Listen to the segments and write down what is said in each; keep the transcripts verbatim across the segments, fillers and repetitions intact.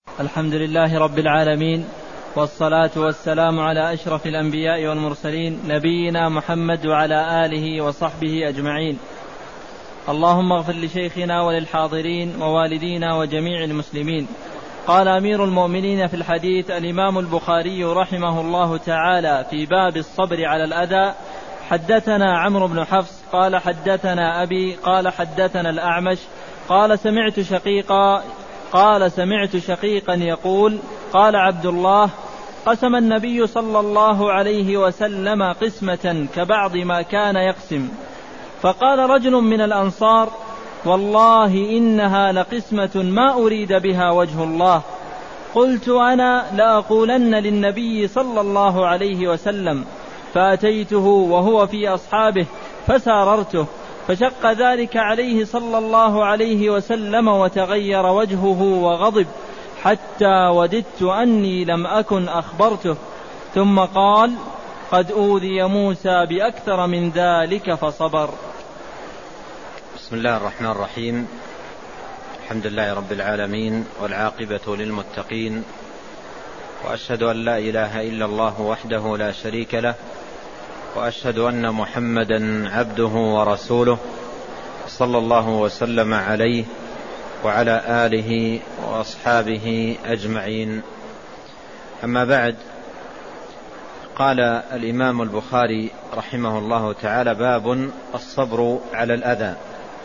الحمد لله رب العالمين، والصلاة والسلام على أشرف الأنبياء والمرسلين، نبينا محمد وعلى آله وصحبه أجمعين. اللهم اغفر لشيخنا وللحاضرين ووالدينا وجميع المسلمين. قال أمير المؤمنين في الحديث الإمام البخاري رحمه الله تعالى في باب الصبر على الأذى: حدثنا عمرو بن حفص قال حدثنا أبي قال حدثنا الأعمش قال سمعت شقيقا قال سمعت شقيقا يقول: قال عبد الله: قسم النبي صلى الله عليه وسلم قسمة كبعض ما كان يقسم، فقال رجل من الأنصار: والله إنها لقسمة ما أريد بها وجه الله. قلت أنا لأقولن للنبي صلى الله عليه وسلم، فأتيته وهو في أصحابه فساررته، فشق ذلك عليه صلى الله عليه وسلم وتغير وجهه وغضب، حتى وددت أني لم أكن أخبرته. ثم قال: قد أوذي موسى بأكثر من ذلك فصبر. بسم الله الرحمن الرحيم. الحمد لله رب العالمين، والعاقبة للمتقين، وأشهد أن لا إله إلا الله وحده لا شريك له، وأشهد أن محمدا عبده ورسوله، صلى الله وسلم عليه وعلى آله وأصحابه أجمعين. أما بعد، قال الإمام البخاري رحمه الله تعالى: باب الصبر على الأذى.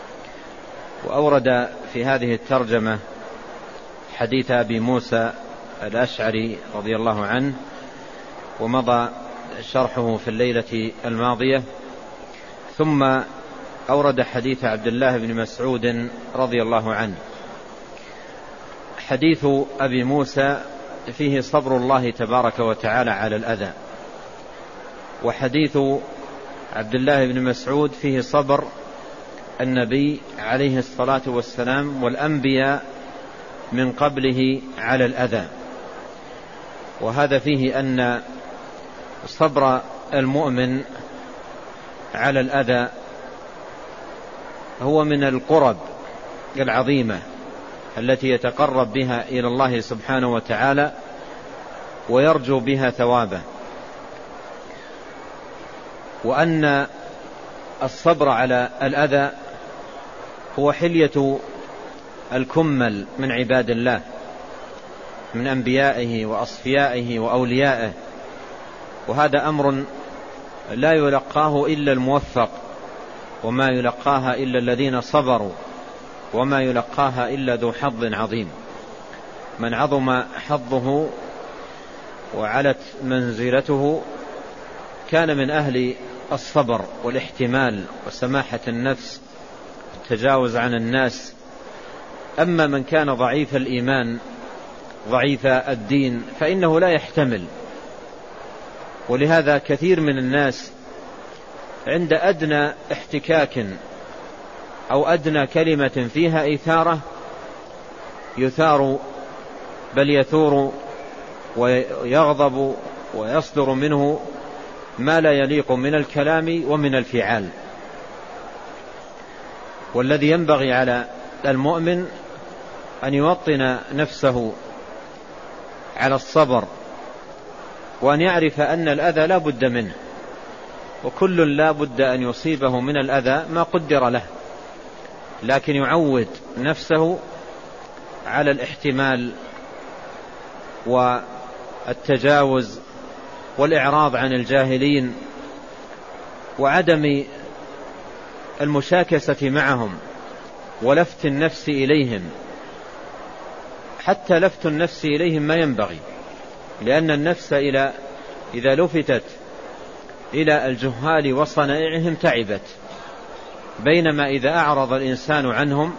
وأورد في هذه الترجمة حديث أبي موسى الأشعري رضي الله عنه، ومضى شرحه في الليلة الماضية. ثم أورد حديث عبد الله بن مسعود رضي الله عنه. حديث أبي موسى فيه صبر الله تبارك وتعالى على الأذى، وحديث عبد الله بن مسعود فيه صبر النبي عليه الصلاة والسلام والأنبياء من قبله على الأذى. وهذا فيه أن صبر المؤمن على الأذى هو من القرب العظيمة التي يتقرب بها إلى الله سبحانه وتعالى ويرجو بها ثوابه، وأن الصبر على الأذى هو حلية الكمل من عباد الله، من أنبيائه وأصفيائه وأوليائه. وهذا أمر لا يلقاه إلا الموفق، وما يلقاها إلا الذين صبروا، وما يلقاها إلا ذو حظ عظيم. من عظم حظه وعلت منزلته كان من أهل الصبر والاحتمال وسماحة النفس والتجاوز عن الناس. أما من كان ضعيف الإيمان ضعيف الدين فإنه لا يحتمل. ولهذا كثير من الناس عند أدنى احتكاك أو أدنى كلمة فيها إثارة يثار، بل يثور ويغضب ويصدر منه ما لا يليق من الكلام ومن الفعال. والذي ينبغي على المؤمن أن يوطن نفسه على الصبر، وأن يعرف أن الأذى لا بد منه، وكل لا بد أن يصيبه من الأذى ما قدر له، لكن يعود نفسه على الاحتمال والتجاوز والإعراض عن الجاهلين وعدم المشاكسة معهم ولفت النفس إليهم. حتى لفت النفس إليهم ما ينبغي، لأن النفس إلى إذا لفتت إلى الجهال وصنائعهم تعبت، بينما إذا أعرض الإنسان عنهم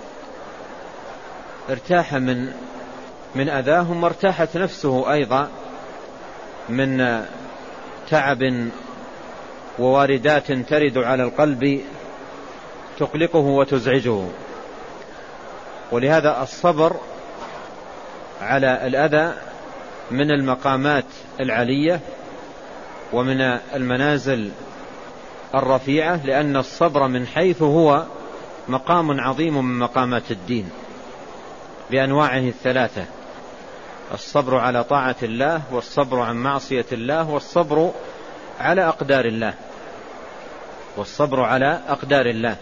ارتاح من من أذاهم، وارتاحت نفسه أيضا من تعب وواردات ترد على القلب تقلقه وتزعجه. ولهذا الصبر على الأذى من المقامات العلية ومن المنازل الرفيعة، لأن الصبر من حيث هو مقام عظيم من مقامات الدين بأنواعه الثلاثة: الصبر على طاعة الله، والصبر عن معصية الله، والصبر على أقدار الله والصبر على أقدار الله.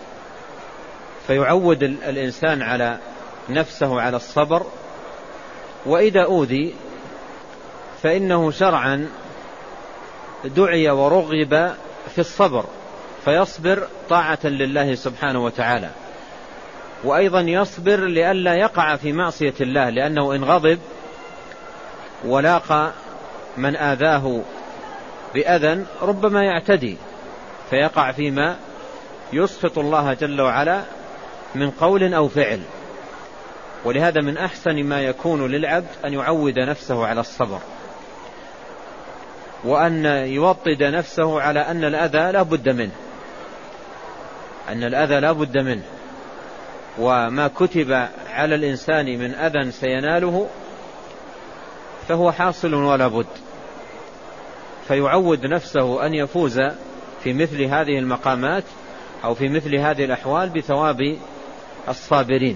فيعود الإنسان على نفسه على الصبر، وإذا أوذي فإنه شرعا دعي ورغب في الصبر، فيصبر طاعة لله سبحانه وتعالى، وأيضا يصبر لئلا يقع في معصية الله، لأنه إن غضب ولاقى من آذاه بأذى ربما يعتدي فيقع فيما يسخط الله جل وعلا من قول أو فعل. ولهذا من أحسن ما يكون للعبد أن يعود نفسه على الصبر، وأن يوطد نفسه على أن الأذى لا بد منه أن الأذى لا بد منه وما كتب على الإنسان من أذى سيناله فهو حاصل ولا بد. فيعود نفسه أن يفوز في مثل هذه المقامات أو في مثل هذه الأحوال بثواب الصابرين.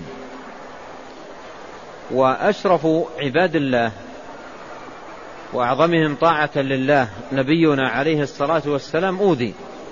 وأشرف عباد الله وأعظمهم طاعة لله نبينا عليه الصلاة والسلام أوذي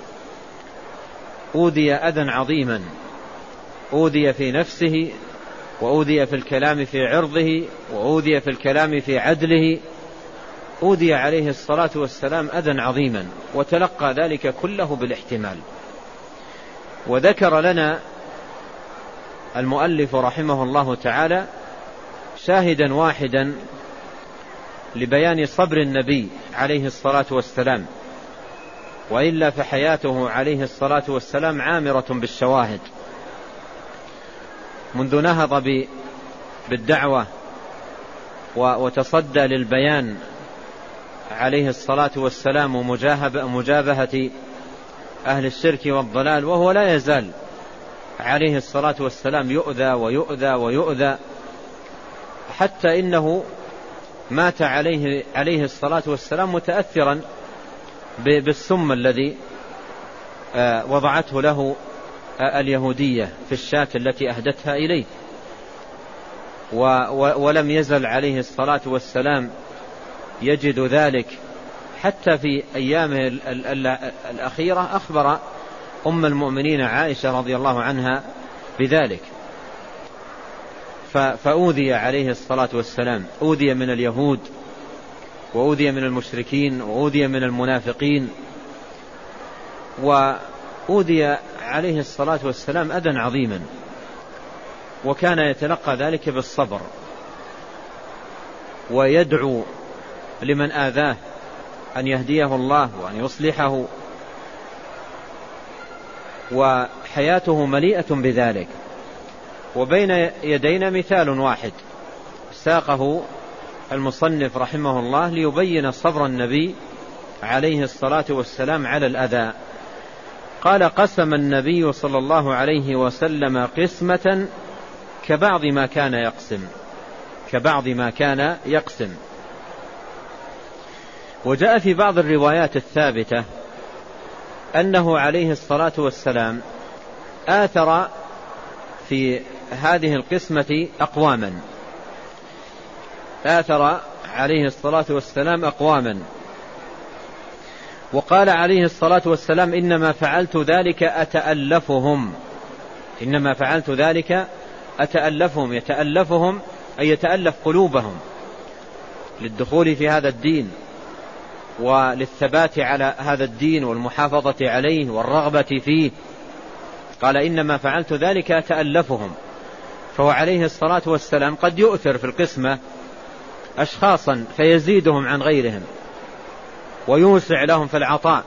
أوذي أذى عظيما، أوذي في نفسه، وأوذي في الكلام في عرضه، وأوذي في الكلام في عدله، أوذي عليه الصلاة والسلام أذى عظيما، وتلقى ذلك كله بالاحتمال. وذكر لنا المؤلف رحمه الله تعالى شاهدا واحدا لبيان صبر النبي عليه الصلاة والسلام، وإلا فحياته عليه الصلاة والسلام عامرة بالشواهد، منذ نهض بالدعوة وتصدى للبيان عليه الصلاة والسلام ومجابهة أهل الشرك والضلال، وهو لا يزال عليه الصلاة والسلام يؤذى ويؤذى ويؤذى، حتى إنه مات عليه, عليه الصلاة والسلام متأثرا بالسم الذي وضعته له اليهودية في الشاة التي أهدتها إليه. ولم يزل عليه الصلاة والسلام يجد ذلك حتى في أيامه الأخيرة. أخبر أم المؤمنين عائشة رضي الله عنها بذلك. فأوذي عليه الصلاة والسلام، أوذي من اليهود، وأوذي من المشركين، وأوذي من المنافقين، وأوذي عليه الصلاة والسلام أذى عظيما، وكان يتلقى ذلك بالصبر، ويدعو لمن آذاه أن يهديه الله وأن يصلحه، وحياته مليئة بذلك. وبين يدينا مثال واحد ساقه المصنف رحمه الله ليبين صبر النبي عليه الصلاة والسلام على الأذى. قال: قسم النبي صلى الله عليه وسلم قسمة كبعض ما كان يقسم كبعض ما كان يقسم وجاء في بعض الروايات الثابتة أنه عليه الصلاة والسلام آثر في هذه القسمة أقواما آثر عليه الصلاة والسلام أقواما وقال عليه الصلاة والسلام: إنما فعلت ذلك أتألفهم إنما فعلت ذلك أتألفهم يتألفهم أي يتألف قلوبهم للدخول في هذا الدين وللثبات على هذا الدين والمحافظة عليه والرغبة فيه. قال: إنما فعلت ذلك أتألفهم. فهو عليه الصلاة والسلام قد يؤثر في القسمة أشخاصا فيزيدهم عن غيرهم ويوسع لهم في العطاء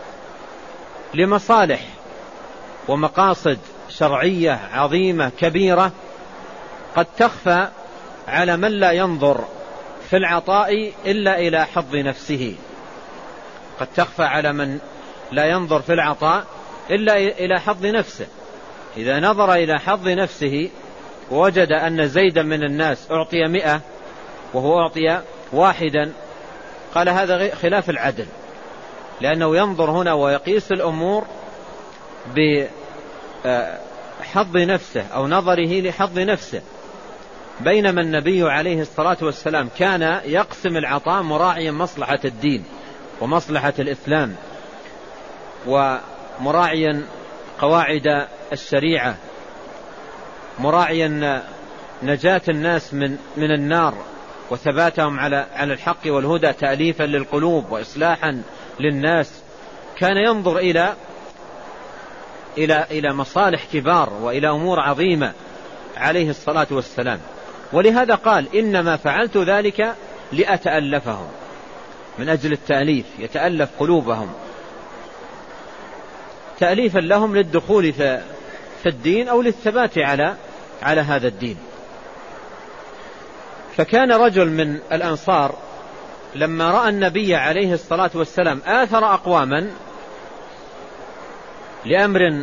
لمصالح ومقاصد شرعية عظيمة كبيرة قد تخفى على من لا ينظر في العطاء إلا إلى حظ نفسه قد تخفى على من لا ينظر في العطاء إلا إلى حظ نفسه. إذا نظر إلى حظ نفسه ووجد أن زيدا من الناس أعطي مئة وهو أعطي واحدا، قال: هذا خلاف العدل، لأنه ينظر هنا ويقيس الأمور بحظ نفسه أو نظره لحظ نفسه. بينما النبي عليه الصلاة والسلام كان يقسم العطاء مراعيا مصلحة الدين ومصلحة الإسلام ومراعيا قواعد الشريعة، مراعيا نجاة الناس من من النار وثباتهم على على الحق والهدى، تأليفا للقلوب وإصلاحا للناس. كان ينظر إلى إلى إلى مصالح كبار وإلى أمور عظيمة عليه الصلاة والسلام. ولهذا قال إنما فعلت ذلك لأتألفهم، من أجل التأليف، يتألف قلوبهم تأليفا لهم للدخول في الدين أو للثبات على على هذا الدين. فكان رجل من الأنصار لما رأى النبي عليه الصلاة والسلام آثر أقواما لأمر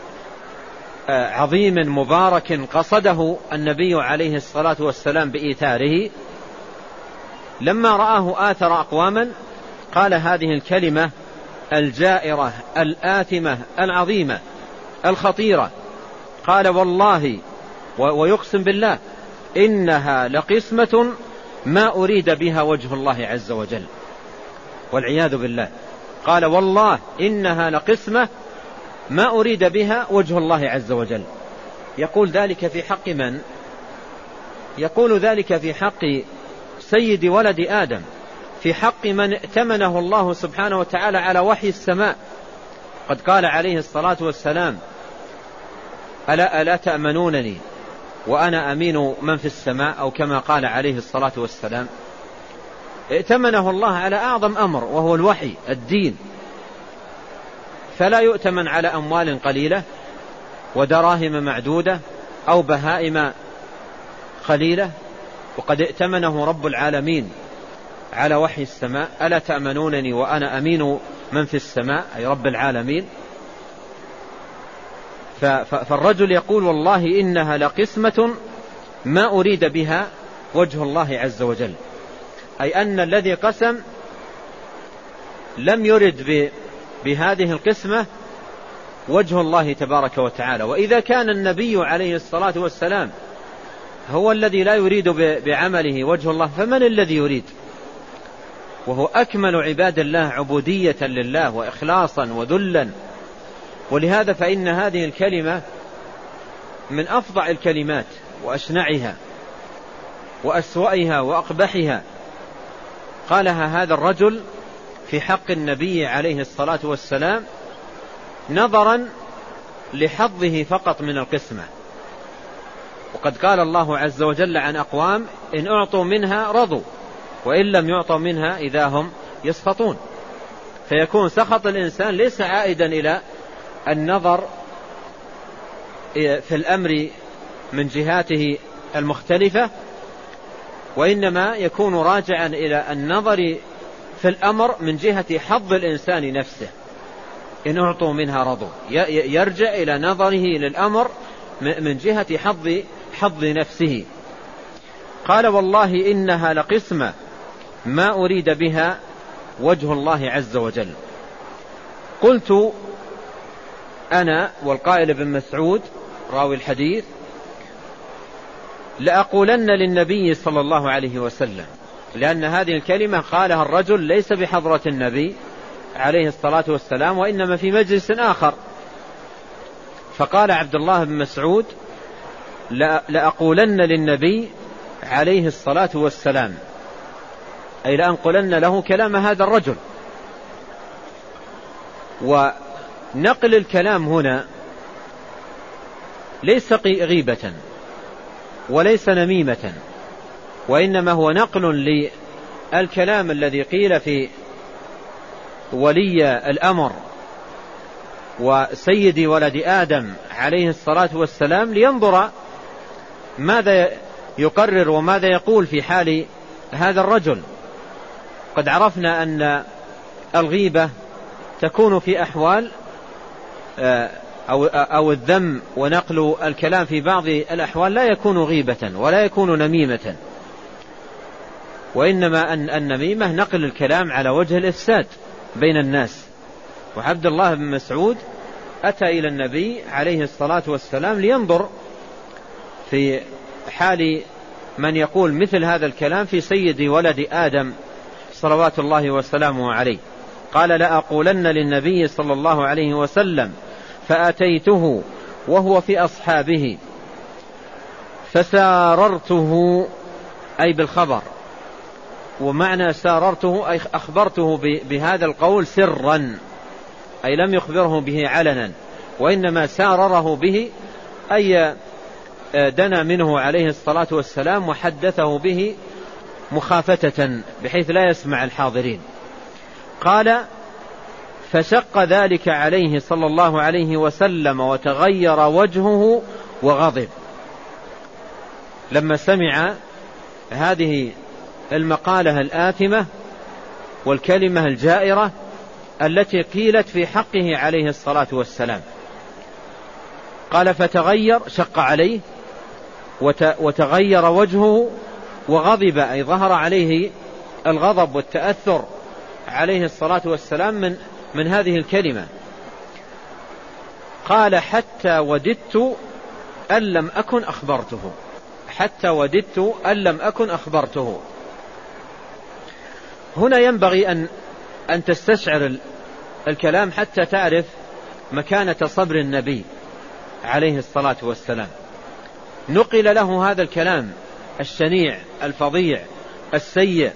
عظيم مبارك قصده النبي عليه الصلاة والسلام بإيثاره، لما رآه آثر أقواما قال هذه الكلمة الجائرة الآثمة العظيمة الخطيرة، قال والله ويقسم بالله إنها لقسمة ما أريد بها وجه الله عز وجل، والعياذ بالله. قال والله إنها لقسمة ما أريد بها وجه الله عز وجل. يقول ذلك في حق من؟ يقول ذلك في حق سيد ولد آدم، في حق من ائتمنه الله سبحانه وتعالى على وحي السماء. قد قال عليه الصلاة والسلام ألا, ألا تأمنونني وأنا أمين من في السماء، أو كما قال عليه الصلاة والسلام. ائتمنه الله على أعظم أمر وهو الوحي الدين، فلا يؤتمن على أموال قليلة ودراهم معدودة أو بهائم قليلة، وقد ائتمنه رب العالمين على وحي السماء. ألا تأمنونني وأنا أمين من في السماء، أي رب العالمين. فالرجل يقول والله إنها لقسمة ما أريد بها وجه الله عز وجل، أي أن الذي قسم لم يرد بهذه القسمة وجه الله تبارك وتعالى. وإذا كان النبي عليه الصلاة والسلام هو الذي لا يريد بعمله وجه الله، فمن الذي يريد؟ وهو أكمل عباد الله عبودية لله وإخلاصا وذلا. ولهذا فإن هذه الكلمة من أفظع الكلمات وأشنعها وأسوأها وأقبحها، قالها هذا الرجل في حق النبي عليه الصلاة والسلام نظرا لحظه فقط من القسمة. وقد قال الله عز وجل عن أقوام إن أعطوا منها رضوا وإن لم يعطوا منها إذا هم يسخطون. فيكون سخط الإنسان ليس عائدا إلى النظر في الأمر من جهاته المختلفة، وإنما يكون راجعا إلى النظر في الأمر من جهة حظ الإنسان نفسه. إن أعطوا منها رضوا، يرجع إلى نظره للأمر من جهة حظ حظ نفسه. قال والله إنها لقسمة ما أريد بها وجه الله عز وجل. قلت أنا والقائل ابن مسعود راوي الحديث لأقولن للنبي صلى الله عليه وسلم، لأن هذه الكلمة قالها الرجل ليس بحضرة النبي عليه الصلاة والسلام وإنما في مجلس آخر. فقال عبد الله بن مسعود لأقولن للنبي عليه الصلاة والسلام، أي لأنقلن له كلام هذا الرجل. ونقل الكلام هنا ليس غيبة وليس نميمة، وإنما هو نقل للكلام الذي قيل في ولي الأمر وسيد ولد آدم عليه الصلاة والسلام، لينظر ماذا يقرر وماذا يقول في حال هذا الرجل. قد عرفنا أن الغيبة تكون في أحوال أو, أو الذم ونقل الكلام في بعض الأحوال لا يكون غيبة ولا يكون نميمة، وإنما أن النميمة نقل الكلام على وجه الإفساد بين الناس. وعبد الله بن مسعود أتى إلى النبي عليه الصلاة والسلام لينظر في حال من يقول مثل هذا الكلام في سيد ولد آدم صلوات الله وسلامه عليه. قال لأقولن للنبي صلى الله عليه وسلم فأتيته وهو في أصحابه فساررته أي بالخبر، ومعنى ساررته أي أخبرته بهذا القول سرا، أي لم يخبره به علنا، وإنما سارره به أي دنا منه عليه الصلاة والسلام وحدثه به مخافتة بحيث لا يسمع الحاضرين. قال فشق ذلك عليه صلى الله عليه وسلم وتغير وجهه وغضب. لما سمع هذه المقالة الآثمة والكلمة الجائرة التي قيلت في حقه عليه الصلاة والسلام، قال فتغير، شق عليه وتغير وجهه وغضب، أي ظهر عليه الغضب والتأثر عليه الصلاة والسلام من, من هذه الكلمة. قال حتى وددت أن لم أكن أخبرته، حتى وددت أن لم أكن أخبرته. هنا ينبغي أن, أن تستشعر الكلام حتى تعرف مكانة صبر النبي عليه الصلاة والسلام. نقل له هذا الكلام الشنيع الفظيع السيء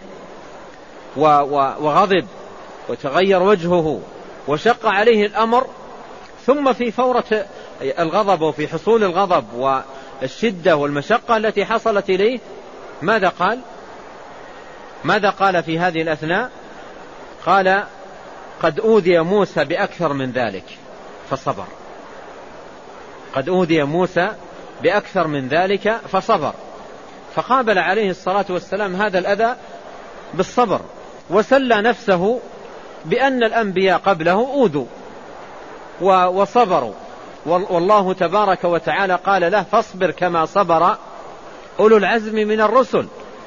وغضب وتغير وجهه وشق عليه الأمر، ثم في فورة الغضب وفي حصول الغضب والشدة والمشقة التي حصلت إليه ماذا قال؟ ماذا قال في هذه الأثناء؟ قال قد أوذي موسى بأكثر من ذلك فصبر. قد أوذي موسى بأكثر من ذلك فصبر. فقابل عليه الصلاة والسلام هذا الأذى بالصبر، وسلى نفسه بأن الأنبياء قبله أوذوا وصبروا، والله تبارك وتعالى قال له فاصبر كما صبر أولو العزم من الرسل.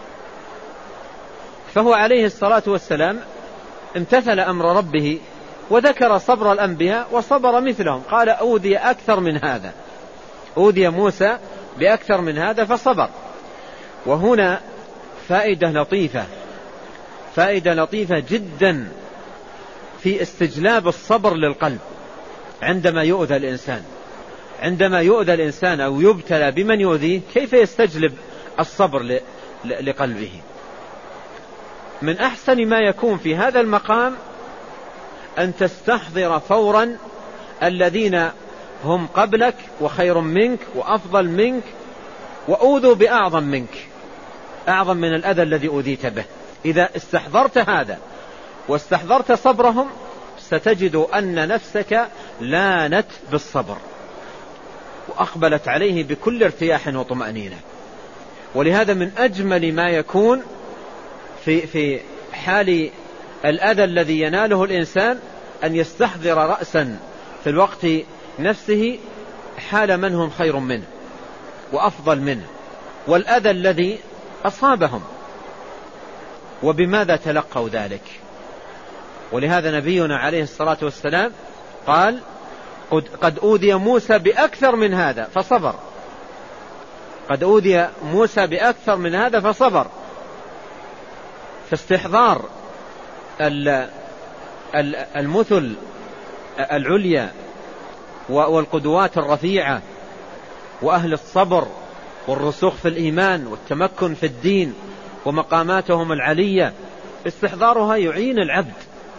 فهو عليه الصلاة والسلام امتثل أمر ربه وذكر صبر الأنبياء وصبر مثلهم. قال أوذي أكثر من هذا، أوذي موسى بأكثر من هذا فصبر. وهنا فائدة لطيفة، فائدة لطيفة جدا في استجلاب الصبر للقلب عندما يؤذى الإنسان. عندما يؤذى الإنسان أو يبتلى بمن يؤذيه كيف يستجلب الصبر لقلبه؟ من أحسن ما يكون في هذا المقام أن تستحضر فورا الذين هم قبلك وخير منك وأفضل منك وأوذوا بأعظم منك، أعظم من الأذى الذي أوذيت به. إذا استحضرت هذا واستحضرت صبرهم ستجد أن نفسك لانت بالصبر وأقبلت عليه بكل ارتياح وطمأنينة. ولهذا من أجمل ما يكون في, في حال الأذى الذي يناله الإنسان أن يستحضر رأسا في الوقت نفسه حال من هم خير منه وأفضل منه والأذى الذي أصابهم وبماذا تلقوا ذلك. ولهذا نبينا عليه الصلاة والسلام قال قد أوذي موسى بأكثر من هذا فصبر. قد أوذي موسى بأكثر من هذا فصبر. فاستحضار المثل العليا والقدوات الرفيعة وأهل الصبر والرسوخ في الإيمان والتمكن في الدين ومقاماتهم العلية، استحضارها يعين العبد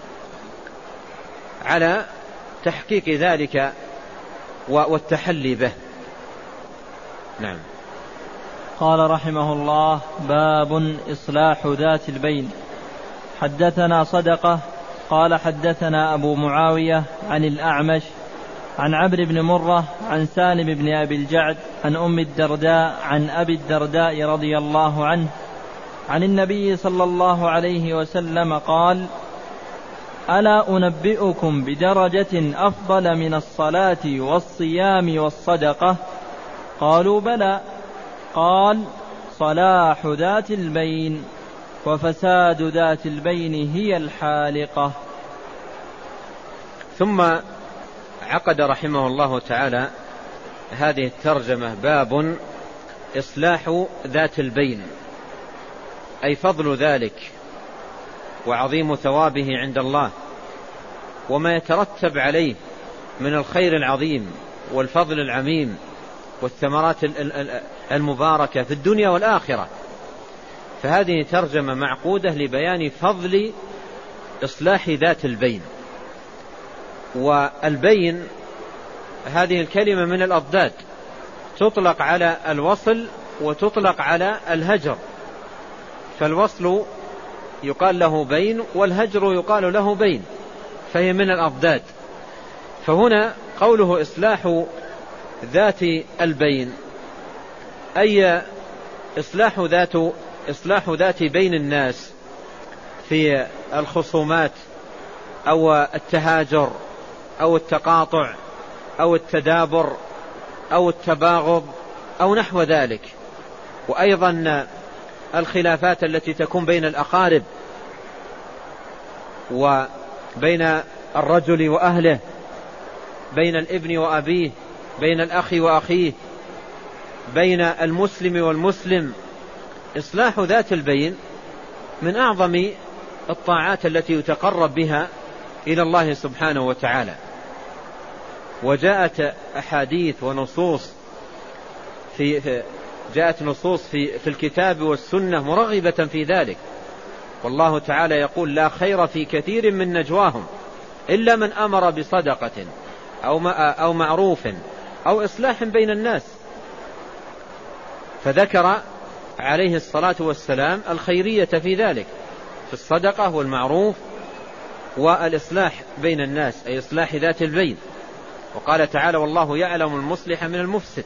على تحقيق ذلك والتحلي به. نعم. قال رحمه الله: باب إصلاح ذات البين. حدثنا صدقة قال حدثنا أبو معاوية عن الأعمش عن عمرو بن مرة عن سالم بن أبي الجعد عن أم الدرداء عن أبي الدرداء رضي الله عنه عن النبي صلى الله عليه وسلم قال: ألا أنبئكم بدرجة أفضل من الصلاة والصيام والصدقة؟ قالوا بلى. قال: صلاح ذات البين، وفساد ذات البين هي الحالقة. ثم عقد رحمه الله تعالى هذه الترجمة: باب إصلاح ذات البين، أي فضل ذلك وعظيم ثوابه عند الله وما يترتب عليه من الخير العظيم والفضل العميم والثمرات المباركة في الدنيا والآخرة. فهذه ترجمة معقودة لبيان فضل إصلاح ذات البين. والبين هذه الكلمة من الأضداد، تطلق على الوصل وتطلق على الهجر، فالوصل يقال له بين والهجر يقال له بين، فهي من الأضداد. فهنا قوله إصلاح ذات البين أي إصلاح ذات إصلاح ذات بين الناس في الخصومات أو التهاجر أو التقاطع أو التدابر أو التباغض أو نحو ذلك، وأيضا الخلافات التي تكون بين الأقارب وبين الرجل وأهله، بين الابن وأبيه، بين الأخ وأخيه، بين المسلم والمسلم. إصلاح ذات البين من أعظم الطاعات التي يتقرب بها إلى الله سبحانه وتعالى، وجاءت أحاديث ونصوص في جاءت نصوص في في الكتاب والسنة مرغبة في ذلك. والله تعالى يقول: لا خير في كثير من نجواهم إلا من أمر بصدقة أو أو معروف أو إصلاح بين الناس. فذكر عليه الصلاة والسلام الخيرية في ذلك، في الصدقة والمعروف والإصلاح بين الناس، أي إصلاح ذات البين. وقال تعالى: والله يعلم المصلح من المفسد.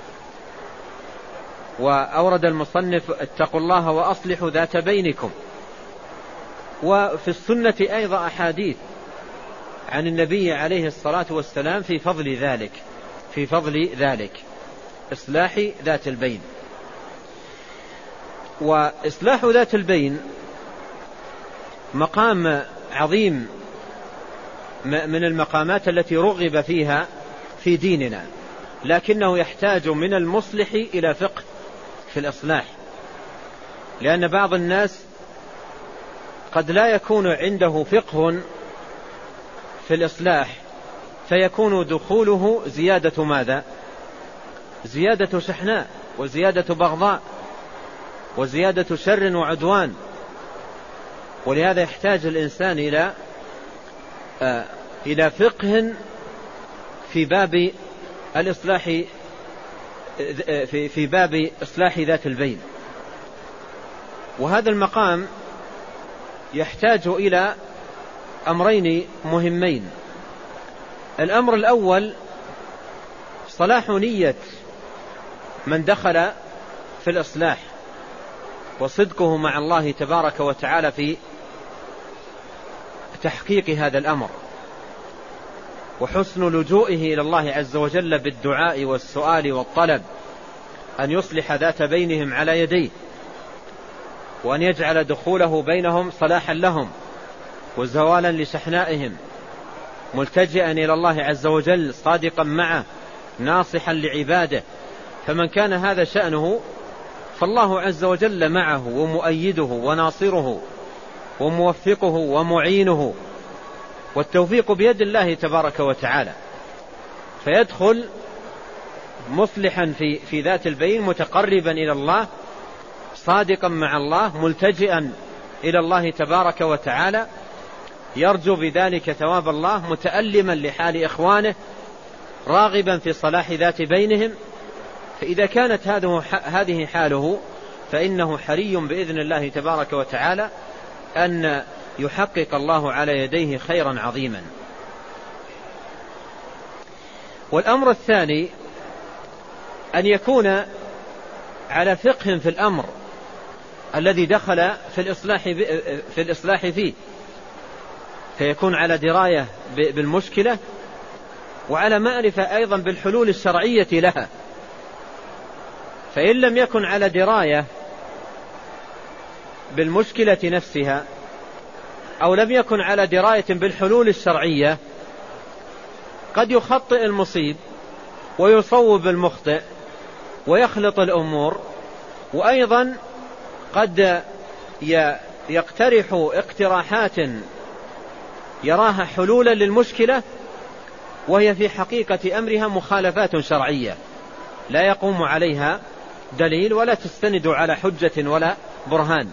وأورد المصنف: اتقوا الله وأصلحوا ذات بينكم. وفي السنة أيضا أحاديث عن النبي عليه الصلاة والسلام في فضل ذلك في فضل ذلك إصلاح ذات البين. وإصلاح ذات البين مقام عظيم من المقامات التي رغب فيها في ديننا، لكنه يحتاج من المصلح إلى فقه في الإصلاح، لأن بعض الناس قد لا يكون عنده فقه في الإصلاح، فيكون دخوله زيادة ماذا؟ زيادة شحناء وزيادة بغضاء وزيادة شر وعدوان. ولهذا يحتاج الإنسان إلى آه إلى فقه في باب الإصلاح، في في باب إصلاح ذات البين. وهذا المقام يحتاج إلى أمرين مهمين. الأمر الأول صلاح نية من دخل في الإصلاح، وصدقه مع الله تبارك وتعالى في تحقيق هذا الأمر، وحسن لجوئه إلى الله عز وجل بالدعاء والسؤال والطلب أن يصلح ذات بينهم على يديه، وأن يجعل دخوله بينهم صلاحا لهم وزوالا لشحنائهم، ملتجئا إلى الله عز وجل صادقا معه ناصحا لعباده. فمن كان هذا شأنه فالله عز وجل معه ومؤيده وناصره وموفقه ومعينه، والتوفيق بيد الله تبارك وتعالى. فيدخل مصلحا في, في ذات البين، متقربا إلى الله، صادقا مع الله، ملتجئا إلى الله تبارك وتعالى، يرجو بذلك ثواب الله، متألما لحال إخوانه، راغبا في صلاح ذات بينهم. فإذا كانت هذه حاله فإنه حري بإذن الله تبارك وتعالى أن يحقق الله على يديه خيرا عظيما. والأمر الثاني أن يكون على فقه في الأمر الذي دخل في الإصلاح في الإصلاح فيه، فيكون على دراية بالمشكلة وعلى معرفة أيضا بالحلول الشرعية لها. فإن لم يكن على دراية بالمشكلة نفسها أو لم يكن على دراية بالحلول الشرعية، قد يخطئ المصيب ويصوب المخطئ ويخلط الأمور، وأيضا قد يقترح اقتراحات يراها حلولا للمشكلة وهي في حقيقة أمرها مخالفات شرعية لا يقوم عليها دليل ولا تستند على حجة ولا برهان.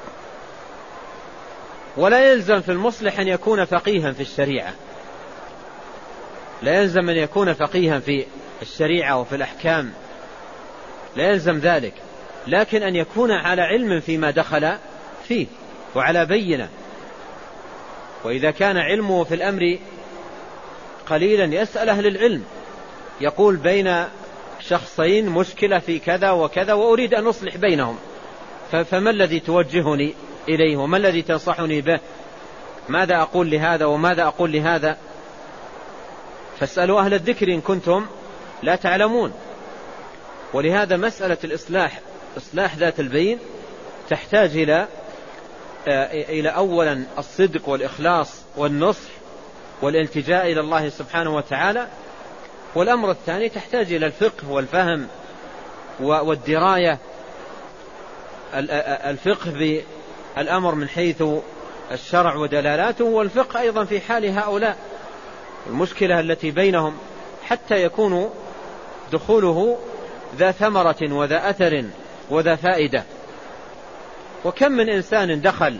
ولا يلزم في المصلح أن يكون فقيها في الشريعة، لا يلزم أن يكون فقيها في الشريعة وفي الأحكام، لا يلزم ذلك، لكن أن يكون على علم فيما دخل فيه وعلى بينة. وإذا كان علمه في الأمر قليلا يسأل أهل العلم، يقول بين شخصين مشكلة في كذا وكذا وأريد أن أصلح بينهم، فما الذي توجهني إليه وما الذي تنصحني به؟ ماذا أقول لهذا وماذا أقول لهذا؟ فاسألوا أهل الذكر إن كنتم لا تعلمون. ولهذا مسألة الإصلاح، إصلاح ذات البين، تحتاج إلى إلى أولا الصدق والإخلاص والنصح والالتجاء إلى الله سبحانه وتعالى. والأمر الثاني تحتاج إلى الفقه والفهم والدراية، الفقه بالأمر من حيث الشرع ودلالاته، والفقه أيضا في حال هؤلاء المشكلة التي بينهم، حتى يكون دخوله ذا ثمرة وذا أثر وذا فائدة. وكم من إنسان دخل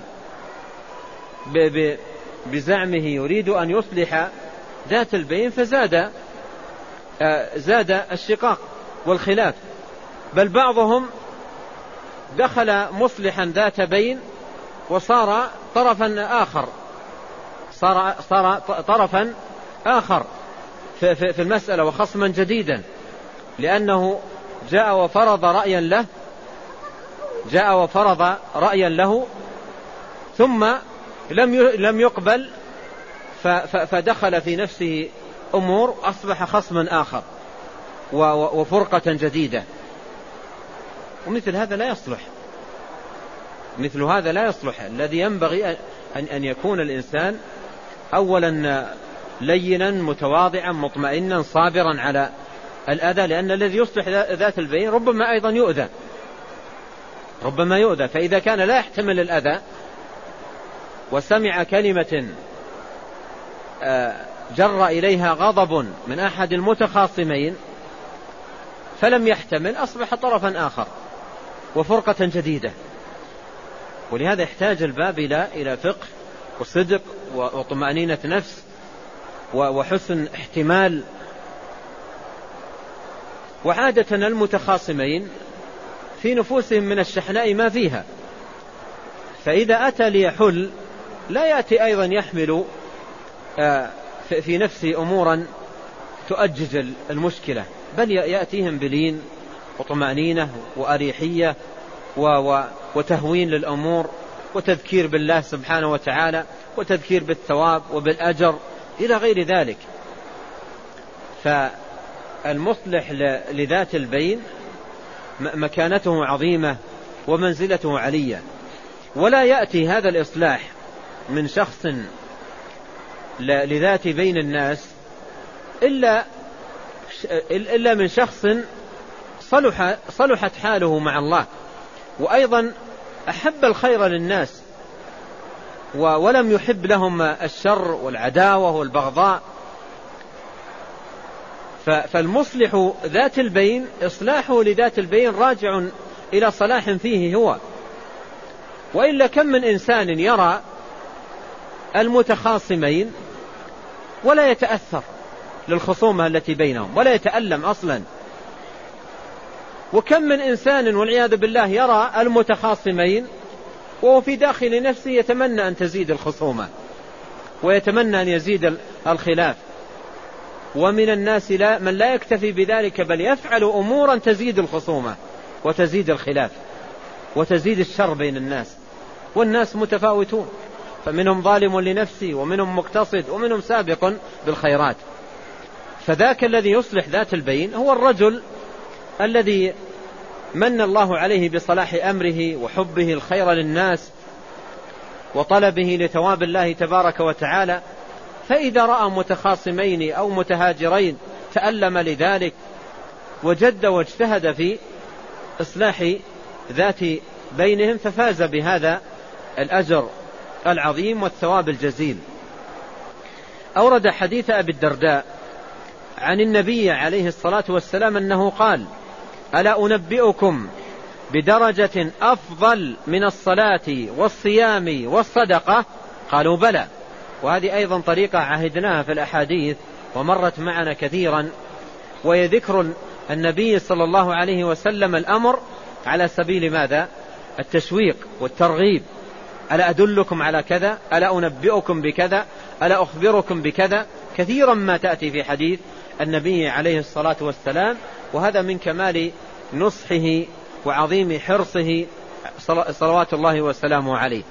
بزعمه يريد أن يصلح ذات البين فزاد زاد الشقاق والخلاف، بل بعضهم دخل مصلحا ذات بين وصار طرفا آخر صار, صار طرفا آخر في, في, في المسألة وخصما جديدا، لأنه جاء وفرض رأيا له جاء وفرض رأيا له ثم لم لم يقبل، فدخل في نفسه أمور أصبح خصما آخر وفرقة جديدة. ومثل هذا لا يصلح، مثل هذا لا يصلح. الذي ينبغي أن يكون الإنسان أولا لينا متواضعا مطمئنا صابرا على الأذى، لأن الذي يصلح ذات البين ربما أيضا يؤذى ربما يؤذى فإذا كان لا يحتمل الأذى وسمع كلمة جر إليها غضب من أحد المتخاصمين فلم يحتمل، أصبح طرفا آخر وفرقة جديدة. ولهذا يحتاج الباب إلى إلى فقه وصدق وطمأنينة نفس وحسن احتمال. وعادة المتخاصمين في نفوسهم من الشحناء ما فيها، فإذا أتى ليحل لا يأتي أيضا يحمل في نفسه أمورا تؤجج المشكلة، بل يأتيهم بلين وطمأنينة وأريحية وتهوين للأمور وتذكير بالله سبحانه وتعالى وتذكير بالثواب وبالأجر إلى غير ذلك. فالمصلح لذات البين مكانته عظيمة ومنزلته علية، ولا يأتي هذا الإصلاح من شخص لذات بين الناس إلا إلا من شخص صلح صلحت حاله مع الله، وأيضا أحب الخير للناس ولم يحب لهم الشر والعداوة والبغضاء. فالمصلح ذات البين إصلاحه لذات البين راجع إلى صلاح فيه هو. وإلا كم من إنسان يرى المتخاصمين ولا يتأثر للخصومة التي بينهم ولا يتألم أصلا، وكم من إنسان والعياذ بالله يرى المتخاصمين وهو في داخل نفسه يتمنى أن تزيد الخصومة ويتمنى أن يزيد الخلاف. ومن الناس لا من لا يكتفي بذلك بل يفعل أمورا تزيد الخصومة وتزيد الخلاف وتزيد الشر بين الناس. والناس متفاوتون، فمنهم ظالم لنفسه ومنهم مقتصد ومنهم سابق بالخيرات. فذاك الذي يصلح ذات البين هو الرجل الذي من الله عليه بصلاح أمره وحبه الخير للناس وطلبه لثواب الله تبارك وتعالى، فإذا رأى متخاصمين أو متهاجرين تألم لذلك وجد واجتهد في إصلاح ذات بينهم، ففاز بهذا الأجر العظيم والثواب الجزيل. أورد حديث أبي الدرداء عن النبي عليه الصلاة والسلام أنه قال: ألا أنبئكم بدرجة أفضل من الصلاة والصيام والصدقة؟ قالوا بلى. وهذه أيضا طريقة عهدناها في الأحاديث ومرت معنا كثيرا، وهي ذكر النبي صلى الله عليه وسلم الأمر على سبيل ماذا؟ التشويق والترغيب. ألا أدلكم على كذا؟ ألا أنبئكم بكذا؟ ألا أخبركم بكذا؟ كثيرا ما تأتي في حديث النبي عليه الصلاة والسلام، وهذا من كمال نصحه وعظيم حرصه صلوات الله وسلامه عليه.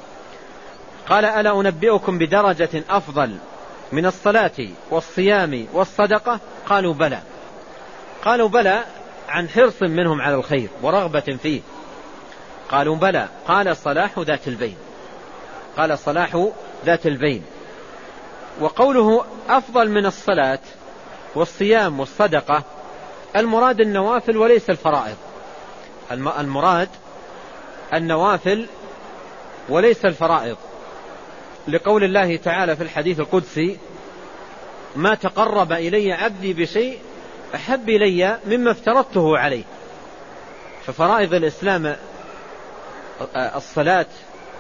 قال: ألا أنبئكم بدرجة أفضل من الصلاة والصيام والصدقة؟ قالوا بلى. قالوا بلى عن حرص منهم على الخير ورغبة فيه. قالوا بلى. قال: صلاح ذات البين. قال: صلاح ذات البين. وقوله أفضل من الصلاة والصيام والصدقة، المراد النوافل وليس الفرائض. المراد النوافل وليس الفرائض، لقول الله تعالى في الحديث القدسي: ما تقرب إلي عبدي بشيء أحب إلي مما افترضته عليه. ففرائض الإسلام الصلاة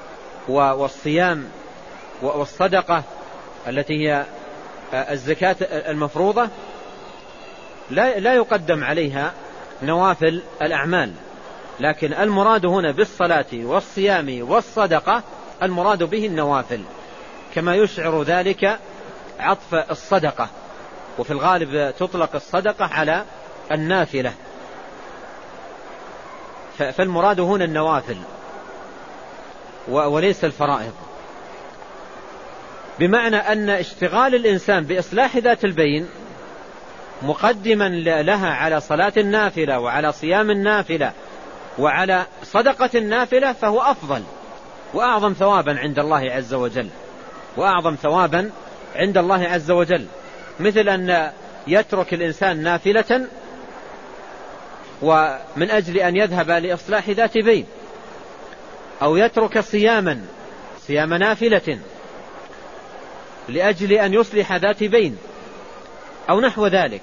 والصيام والصدقة التي هي الزكاة المفروضة لا لا يقدم عليها نوافل الأعمال، لكن المراد هنا بالصلاة والصيام والصدقة المراد به النوافل، كما يشعر ذلك عطف الصدقة، وفي الغالب تطلق الصدقة على النافلة، فالمراد هنا النوافل وليس الفرائض، بمعنى أن اشتغال الإنسان بإصلاح ذات البين مقدما لها على صلاة النافلة وعلى صيام النافلة وعلى صدقة النافلة فهو أفضل وأعظم ثوابا عند الله عز وجل، وأعظم ثوابا عند الله عز وجل، مثل أن يترك الإنسان نافلة ومن أجل أن يذهب لإصلاح ذات بين، أو يترك صياما صيام نافلة لأجل أن يصلح ذات بين أو نحو ذلك،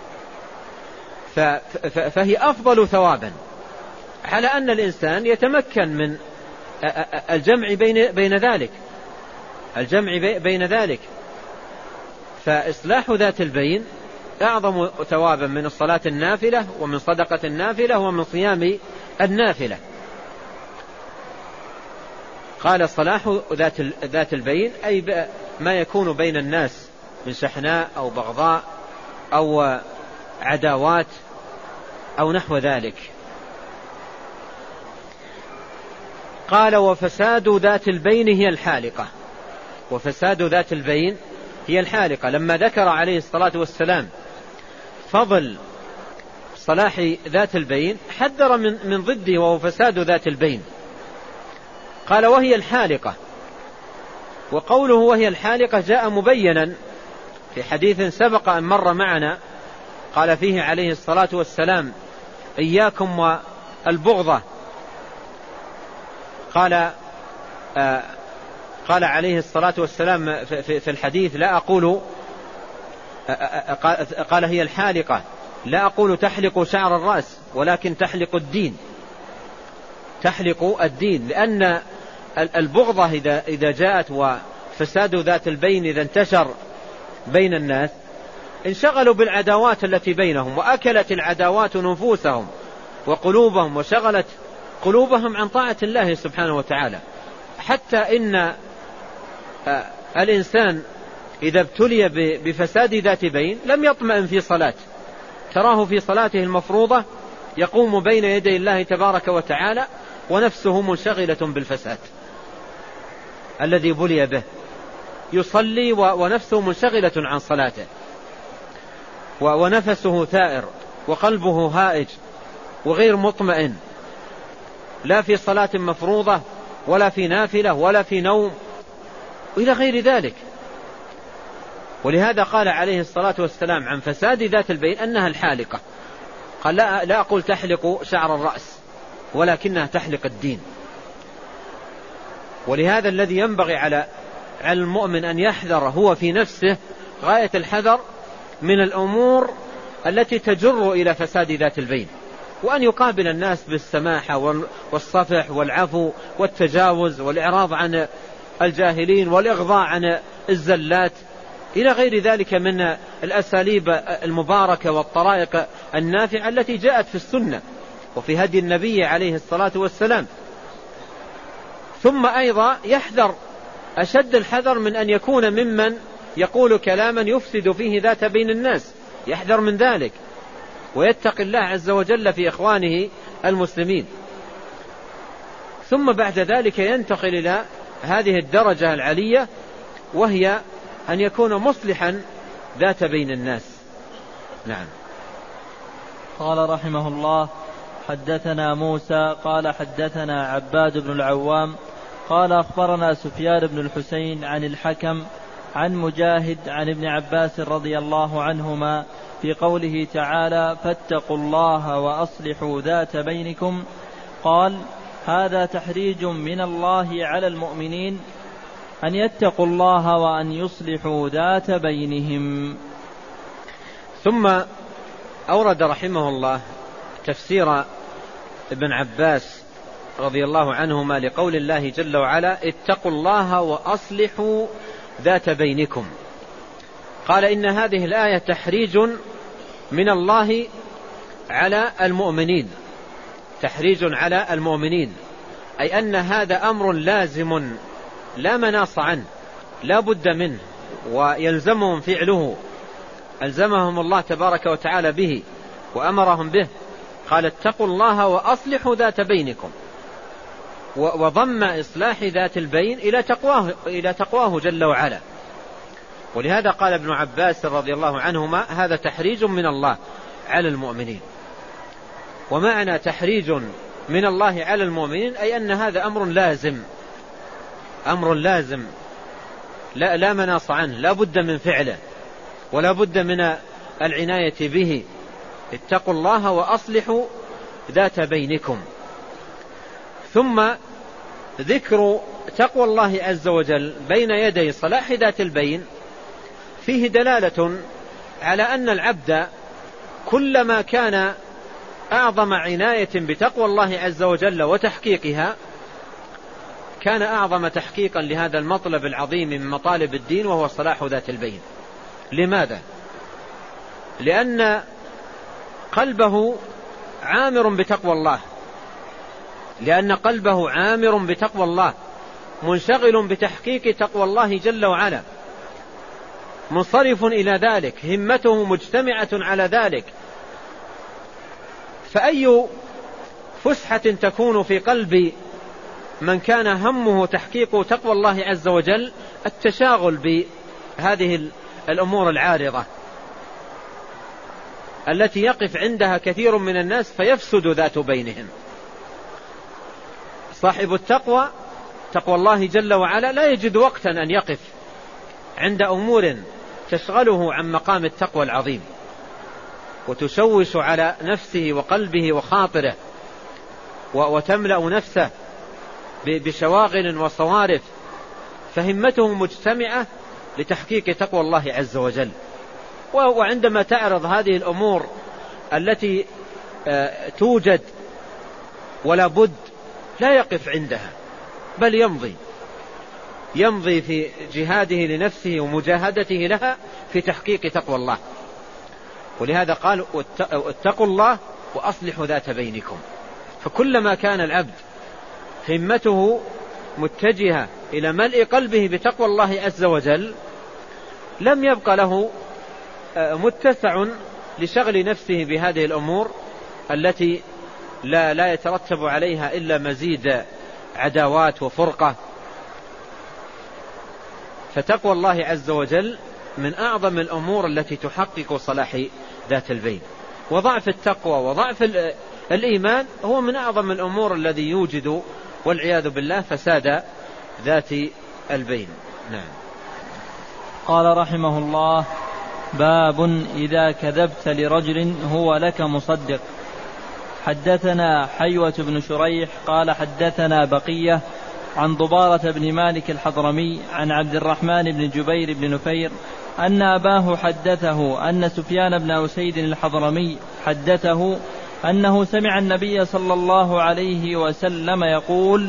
فهي أفضل ثوابا على أن الإنسان يتمكن من الجمع بين بين ذلك الجمع بين ذلك فإصلاح ذات البين أعظم ثوابا من الصلاة النافلة ومن صدقة النافلة ومن صيام النافلة. قال: صلاح ذات ذات البين أي ما يكون بين الناس من شحناء أو بغضاء أو عداوات أو نحو ذلك. قال: وفساد ذات البين هي الحالقة. وفساد ذات البين هي الحالقة. لما ذكر عليه الصلاة والسلام فضل صلاح ذات البين حذر من, من ضده وهو فساد ذات البين. قال: وهي الحالقة. وقوله وهي الحالقة جاء مبينا في حديث سبق أن مر معنا، قال فيه عليه الصلاة والسلام: إياكم والبغضة. قال آه قال عليه الصلاة والسلام في, في الحديث: لا أقول آه آه قال هي الحالقة لا أقول تحلق شعر الرأس ولكن تحلق الدين، تحلق الدين، لأن البغضة إذا, إذا جاءت وفساد ذات البين إذا انتشر بين الناس انشغلوا بالعداوات التي بينهم، وأكلت العداوات نفوسهم وقلوبهم وشغلت قلوبهم عن طاعة الله سبحانه وتعالى، حتى إن الإنسان إذا ابتلي بفساد ذات بين لم يطمئن في صلاة، تراه في صلاته المفروضة يقوم بين يدي الله تبارك وتعالى ونفسه منشغلة بالفساد الذي بلي به، يصلي ونفسه منشغلة عن صلاته ونفسه ثائر وقلبه هائج وغير مطمئن، لا في صلاة مفروضة ولا في نافلة ولا في نوم وإلى غير ذلك. ولهذا قال عليه الصلاة والسلام عن فساد ذات البين أنها الحالقة. قال لا, لا أقول تحلق شعر الرأس ولكنها تحلق الدين. ولهذا الذي ينبغي على على المؤمن أن يحذر هو في نفسه غاية الحذر من الأمور التي تجر إلى فساد ذات البين، وأن يقابل الناس بالسماحة والصفح والعفو والتجاوز والإعراض عن الجاهلين والإغضاء عن الزلات إلى غير ذلك من الأساليب المباركة والطرائق النافعة التي جاءت في السنة وفي هدي النبي عليه الصلاة والسلام. ثم أيضا يحذر أشد الحذر من أن يكون ممن يقول كلاما يفسد فيه ذات بين الناس، يحذر من ذلك ويتقي الله عز وجل في إخوانه المسلمين. ثم بعد ذلك ينتقل إلى هذه الدرجة العلية وهي أن يكون مصلحا ذات بين الناس. نعم. قال رحمه الله: حدثنا موسى قال حدثنا عباد بن العوام قال أخبرنا سفيان بن الحسين عن الحكم عن مجاهد عن ابن عباس رضي الله عنهما في قوله تعالى: فاتقوا الله وأصلحوا ذات بينكم، قال: هذا تحريج من الله على المؤمنين أن يتقوا الله وأن يصلحوا ذات بينهم. ثم أورد رحمه الله تفسير ابن عباس رضي الله عنهما لقول الله جل وعلا: اتقوا الله وأصلحوا ذات بينكم. قال: إن هذه الآية تحريج من الله على المؤمنين، تحريج على المؤمنين، أي أن هذا أمر لازم لا مناص عنه، لا بد منه، ويلزمهم فعله، ألزمهم الله تبارك وتعالى به وأمرهم به. قال: اتقوا الله وأصلحوا ذات بينكم، وضم إصلاح ذات البين إلى تقواه, إلى تقواه جل وعلا. ولهذا قال ابن عباس رضي الله عنهما: هذا تحريج من الله على المؤمنين. ومعنى تحريج من الله على المؤمنين أي أن هذا أمر لازم، أمر لازم لا, لا مناص عنه، لا بد من فعله ولا بد من العناية به. اتقوا الله وأصلحوا ذات بينكم. ثم ذكر تقوى الله عز وجل بين يدي صلاح ذات البين فيه دلالة على أن العبد كلما كان أعظم عناية بتقوى الله عز وجل وتحقيقها كان أعظم تحقيقا لهذا المطلب العظيم من مطالب الدين، وهو صلاح ذات البين. لماذا؟ لأن قلبه عامر بتقوى الله، لأن قلبه عامر بتقوى الله، منشغل بتحقيق تقوى الله جل وعلا، منصرف إلى ذلك، همته مجتمعة على ذلك. فأي فسحة تكون في قلب من كان همه تحقيق تقوى الله عز وجل التشاغل بهذه الأمور العارضة التي يقف عندها كثير من الناس فيفسد ذات بينهم. صاحب التقوى تقوى الله جل وعلا لا يجد وقتا أن يقف عند أمور تشغله عن مقام التقوى العظيم وتشوش على نفسه وقلبه وخاطره وتملأ نفسه بشواغل وصوارف، فهمته مجتمعة لتحقيق تقوى الله عز وجل. وعندما تعرض هذه الأمور التي توجد ولا بد لا يقف عندها، بل يمضي يمضي في جهاده لنفسه ومجاهدته لها في تحقيق تقوى الله. ولهذا قال: اتقوا الله وأصلحوا ذات بينكم. فكلما كان العبد همته متجهة إلى ملء قلبه بتقوى الله عز وجل لم يبقى له متسع لشغل نفسه بهذه الأمور التي لا, لا يترتب عليها إلا مزيد عداوات وفرقة. فتقوى الله عز وجل من أعظم الأمور التي تحقق صلاح ذات البين. وضعف التقوى وضعف الإيمان هو من أعظم الأمور الذي يوجد والعياذ بالله فساد ذات البين. نعم. قال رحمه الله: باب إذا كذبت لرجل هو لك مصدق. حدثنا حيوة بن شريح قال حدثنا بقية عن ضبارة بن مالك الحضرمي عن عبد الرحمن بن جبير بن نفير أن أباه حدثه أن سفيان بن أسيد الحضرمي حدثه أنه سمع النبي صلى الله عليه وسلم يقول: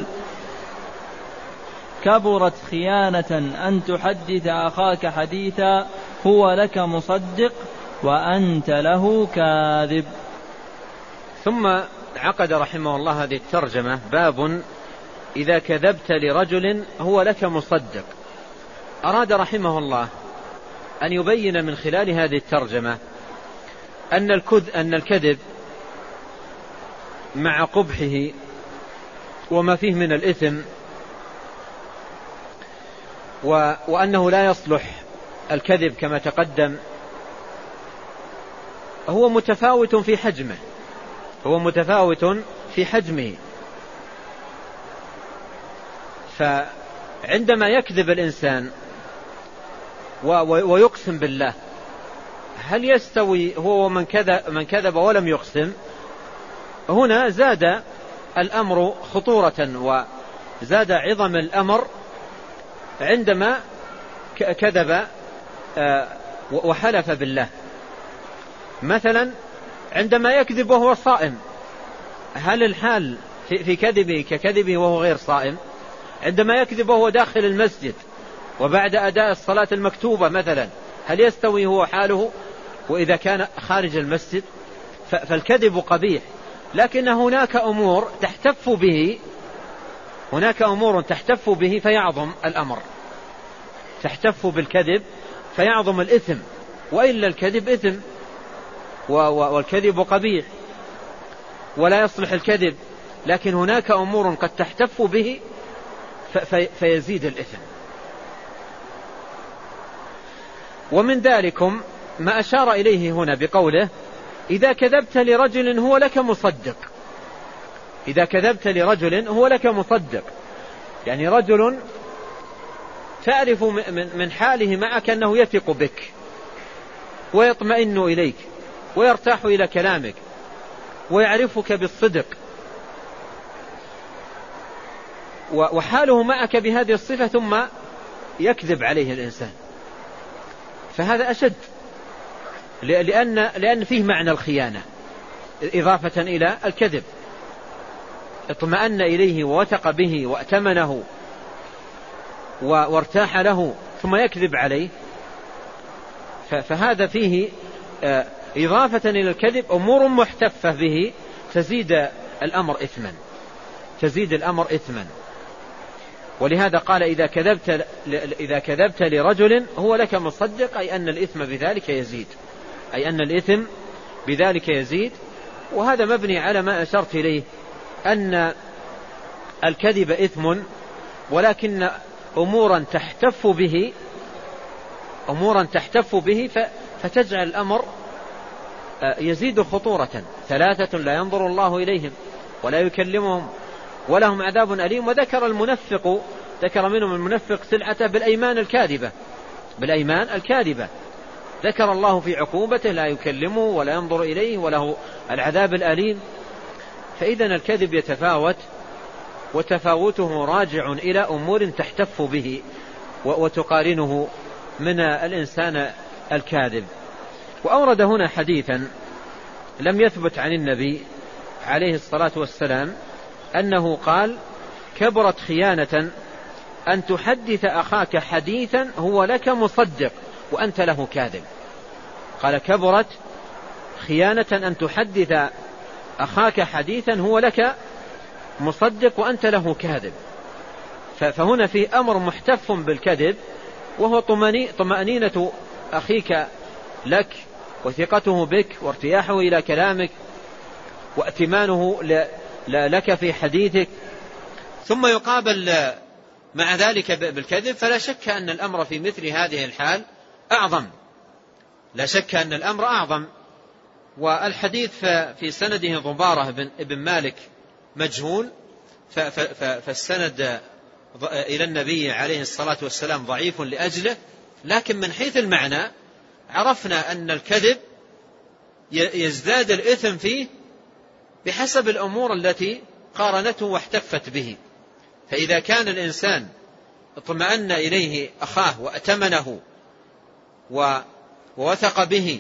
كبرت خيانة أن تحدث أخاك حديثا هو لك مصدق وأنت له كاذب. ثم عقد رحمه الله هذه الترجمة: باب إذا كذبت لرجل هو لك مصدق. أراد رحمه الله أن يبين من خلال هذه الترجمة أن أن الكذب مع قبحه وما فيه من الإثم وأنه لا يصلح الكذب كما تقدم هو متفاوت في حجمه هو متفاوت في حجمه فعندما يكذب الإنسان ويقسم بالله، هل يستوي هو من كذب, من كذب ولم يقسم؟ هنا زاد الأمر خطورة وزاد عظم الأمر عندما كذب وحلف بالله. مثلا عندما يكذب وهو صائم، هل الحال في كذبه ككذبه وهو غير صائم؟ عندما يكذب وهو داخل المسجد وبعد أداء الصلاة المكتوبة مثلا، هل يستوي هو حاله وإذا كان خارج المسجد؟ فالكذب قبيح، لكن هناك أمور تحتف به هناك أمور تحتف به فيعظم الأمر، تحتف بالكذب فيعظم الإثم، وإلا الكذب إثم والكذب قبيح ولا يصلح الكذب، لكن هناك أمور قد تحتف به فيزيد الإثم. ومن ذلكم ما أشار إليه هنا بقوله: إذا كذبت لرجل هو لك مصدق. إذا كذبت لرجل هو لك مصدق، يعني رجل تعرف من حاله معك أنه يثق بك ويطمئن إليك ويرتاح إلى كلامك ويعرفك بالصدق، وحاله معك بهذه الصفة ثم يكذب عليه الإنسان، فهذا أشد، لأن, لأن فيه معنى الخيانة إضافة إلى الكذب. اطمأن إليه ووثق به وأتمنه وارتاح له ثم يكذب عليه، فهذا فيه إضافة إلى الكذب أمور محتفة به تزيد الأمر إثما تزيد الأمر إثما ولهذا قال: إذا كذبت إذا كذبت لرجل هو لك مصدق، أي أن الإثم بذلك يزيد أي أن الإثم بذلك يزيد. وهذا مبني على ما أشرت إليه، أن الكذب إثم، ولكن أمورا تحتف به أمورا تحتف به فتجعل الأمر يزيد خطورة. ثلاثة لا ينظر الله إليهم ولا يكلمهم ولهم عذاب أليم. وذكر المنفق ذكر منهم المنفق سلعته بالأيمان الكاذبة بالأيمان الكاذبة ذكر الله في عقوبته: لا يكلمه ولا ينظر إليه وله العذاب الأليم. فإذن الكذب يتفاوت، وتفاوته راجع إلى أمور تحتف به وتقارنه من الإنسان الكاذب. وأورد هنا حديثا لم يثبت عن النبي عليه الصلاة والسلام أنه قال: كبرت خيانة أن تحدث أخاك حديثا هو لك مصدق وأنت له كاذب. قال: كبرت خيانة أن تحدث أخاك حديثا هو لك مصدق وأنت له كاذب. فهنا في أمر محتف بالكذب، وهو طمأنينة أخيك لك وثقته بك وارتياحه إلى كلامك وائتمانه لك في حديثك، ثم يقابل مع ذلك بالكذب. فلا شك أن الأمر في مثل هذه الحال أعظم لا شك أن الأمر أعظم. والحديث في سنده ضبارة بن مالك مجهول، فالسند إلى النبي عليه الصلاة والسلام ضعيف لأجله، لكن من حيث المعنى عرفنا أن الكذب يزداد الإثم فيه بحسب الأمور التي قارنته واحتفت به. فإذا كان الإنسان اطمأن إليه أخاه وأتمنه ووثق به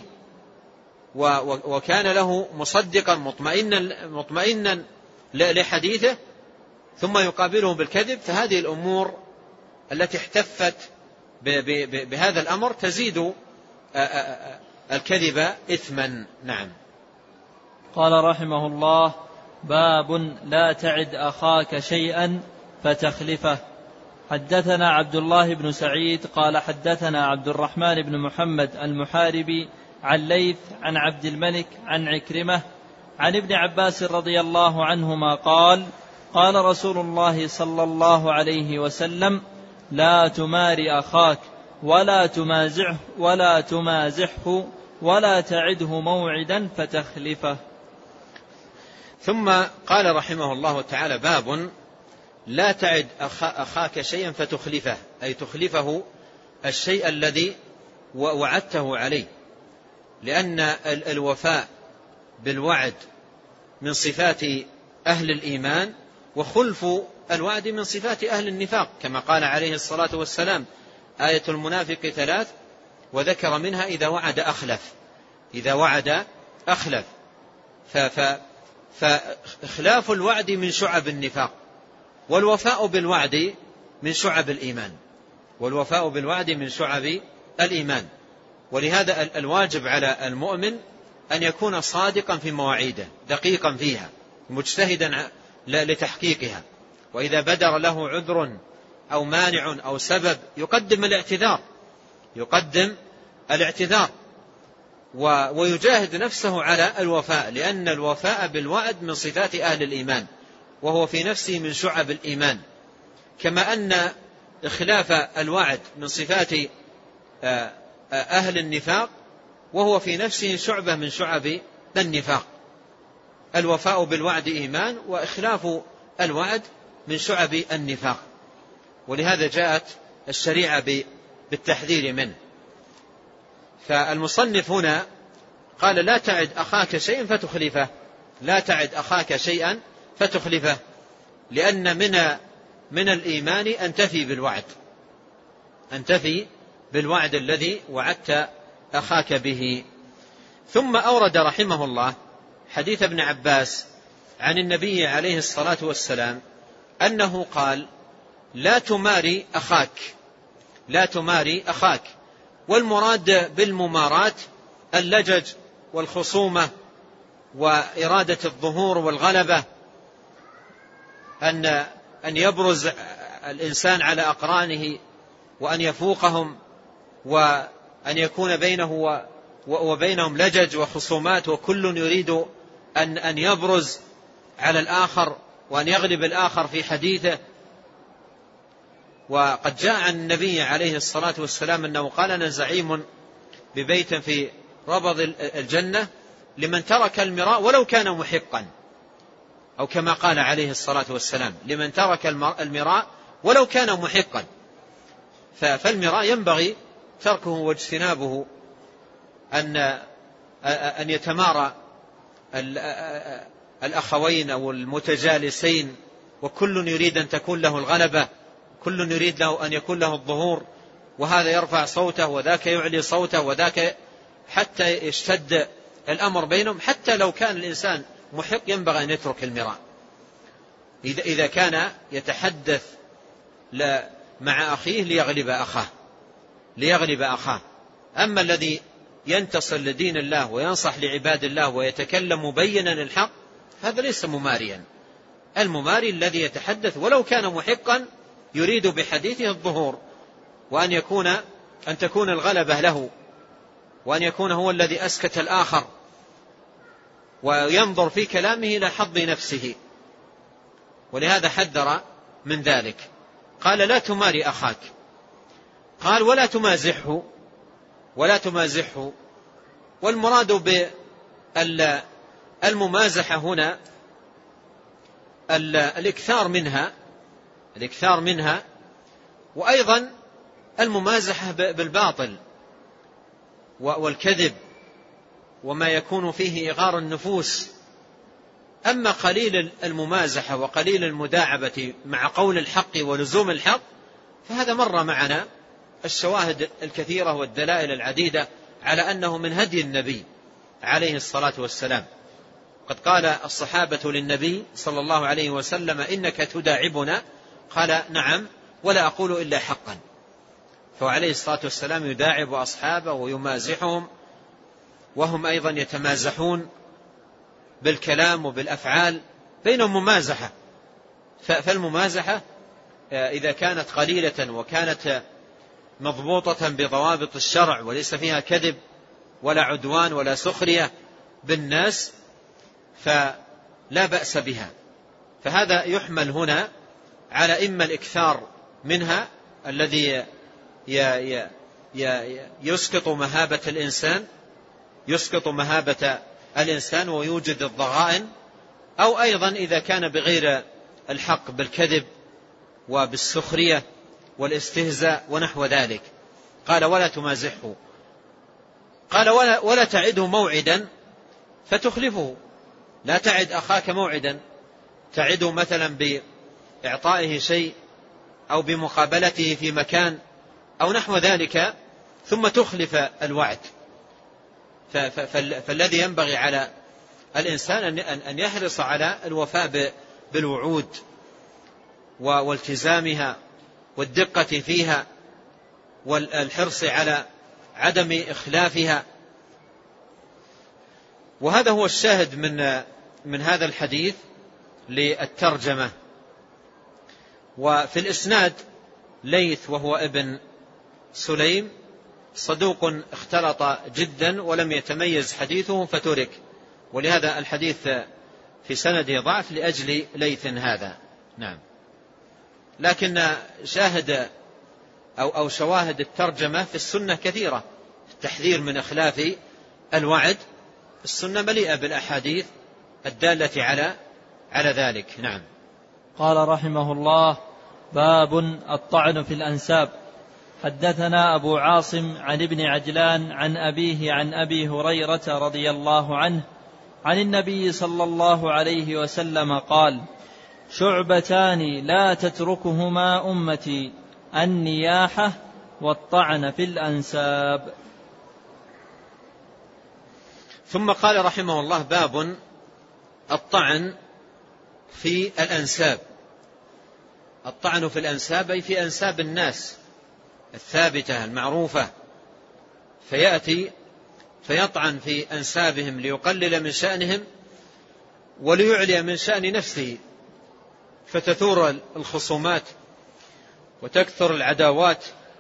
وكان له مصدقا مطمئنا, مطمئنا لحديثه ثم يقابله بالكذب، فهذه الأمور التي احتفت بهذا الأمر تزيد الكذب إثما. نعم. قال رحمه الله: باب لا تعد أخاك شيئا فتخلفه. حدثنا عبد الله بن سعيد قال حدثنا عبد الرحمن بن محمد المحاربي عن ليث عن عبد الملك عن عكرمة عن ابن عباس رضي الله عنهما قال: قال رسول الله صلى الله عليه وسلم: لا تماري أخاك ولا تمازحه ولا تمازحه ولا تعده موعدا فتخلفه. ثم قال رحمه الله تعالى: باب لا تعد أخاك شيئا فتخلفه، أي تخلفه الشيء الذي وعدته عليه، لأن الوفاء بالوعد من صفات أهل الإيمان، وخلف الوعد من صفات أهل النفاق، كما قال عليه الصلاة والسلام: آية المنافق ثلاث، وذكر منها إذا وعد أخلف. إذا وعد أخلف فإخلاف الوعد من شعب النفاق، والوفاء بالوعد من شعب الإيمان، والوفاء بالوعد من شعب الإيمان. ولهذا الواجب على المؤمن أن يكون صادقا في مواعيده، دقيقا فيها، مجتهدا لتحقيقها، وإذا بدر له عذر أو مانع أو سبب يقدم الاعتذار يقدم الاعتذار ويجاهد نفسه على الوفاء، لأن الوفاء بالوعد من صفات أهل الإيمان، وهو في نفسه من شعب الإيمان، كما أن إخلاف الوعد من صفات أهل النفاق، وهو في نفسه شعبة من شعب النفاق. الوفاء بالوعد إيمان، وإخلاف الوعد من شعب النفاق، ولهذا جاءت الشريعة بالتحذير منه. فالمصنف هنا قال: لا تعد أخاك شيئا فتخلفه، لا تعد أخاك شيئا فتخلفه، لأن من من الإيمان أن تفي بالوعد، أن تفي بالوعد الذي وعدت أخاك به. ثم أورد رحمه الله حديث ابن عباس عن النبي عليه الصلاة والسلام أنه قال: لا تماري أخاك، لا تماري أخاك. والمراد بالممارات اللجج والخصومة وإرادة الظهور والغلبة، أن أن يبرز الإنسان على أقرانه وأن يفوقهم، وأن يكون بينه وبينهم لجج وخصومات، وكل يريد أن أن يبرز على الآخر وأن يغلب الآخر في حديثه. وقد جاء عن النبي عليه الصلاة والسلام أنه قال: أنا زعيم ببيت في ربض الجنة لمن ترك المراء ولو كان محقا، أو كما قال عليه الصلاة والسلام: لمن ترك المراء ولو كان محقا. فالمراء ينبغي تركه واجتنابه، أن أن يتمارى الأخوين أو المتجالسين، وكل يريد أن تكون له الغلبة، كل يريد له أن يكون له الظهور، وهذا يرفع صوته وذاك يعلي صوته وذاك، حتى يشتد الأمر بينهم. حتى لو كان الإنسان محق ينبغي أن يترك المراء إذا إذا كان يتحدث مع أخيه ليغلب أخاه ليغلب أخاه. أما الذي ينتصر لدين الله وينصح لعباد الله ويتكلم مبينا الحق، هذا ليس مماريا. المماري الذي يتحدث ولو كان محقا يريد بحديثه الظهور، وأن يكون أن تكون الغلبة له، وأن يكون هو الذي أسكت الآخر، وينظر في كلامه إلى حظ نفسه. ولهذا حذر من ذلك. قال: لا تماري أخاك. قال: ولا تمازحه، ولا تمازحه. والمراد بالممازحة هنا الإكثار منها الإكثار منها وأيضا الممازحة بالباطل والكذب وما يكون فيه إغار النفوس أما قليل الممازحة وقليل المداعبة مع قول الحق ولزوم الحق فهذا مر معنا الشواهد الكثيرة والدلائل العديدة على أنه من هدي النبي عليه الصلاة والسلام. قد قال الصحابة للنبي صلى الله عليه وسلم: إنك تداعبنا؟ قال: نعم، ولا أقول إلا حقا. فعليه الصلاة والسلام يداعب أصحابه ويمازحهم، وهم أيضا يتمازحون بالكلام وبالأفعال، بينهم ممازحة. فالممازحة إذا كانت قليلة وكانت مضبوطة بضوابط الشرع وليس فيها كذب ولا عدوان ولا سخرية بالناس فلا بأس بها. فهذا يحمل هنا على إما الإكثار منها الذي يسقط مهابة الإنسان يسقط مهابة الإنسان ويوجد الضغائن، أو أيضا إذا كان بغير الحق بالكذب وبالسخرية والاستهزاء ونحو ذلك. قال: ولا تمازحه. قال: ولا, ولا تعده موعدا فتخلفه. لا تعد أخاك موعدا، تعده مثلا بإعطائه شيء أو بمقابلته في مكان أو نحو ذلك ثم تخلف الوعد. فالذي ينبغي على الإنسان أن يحرص على الوفاء بالوعود والتزامها والدقة فيها والحرص على عدم إخلافها. وهذا هو الشاهد من من هذا الحديث للترجمة. وفي الإسناد ليث وهو ابن سليم صدوق اختلط جدا ولم يتميز حديثه فترك، ولهذا الحديث في سنده ضعف لأجل ليث هذا. نعم. لكن شاهد أو, أو شواهد الترجمة في السنة كثيرة، التحذير من إخلاف الوعد. السنة مليئة بالأحاديث الدالة على على ذلك. نعم. قال رحمه الله: باب الطعن في الأنساب. حدثنا أبو عاصم عن ابن عجلان عن أبيه عن أبي هريرة رضي الله عنه عن النبي صلى الله عليه وسلم قال: شعبتان لا تتركهما أمتي: النياحة والطعن في الأنساب. ثم قال رحمه الله: باب الطعن في الأنساب. الطعن في الأنساب أي في أنساب الناس الثابتة المعروفة، فيأتي فيطعن في أنسابهم ليقلل من شأنهم وليعلي من شأن نفسه، فتثور الخصومات وتكثر العداوات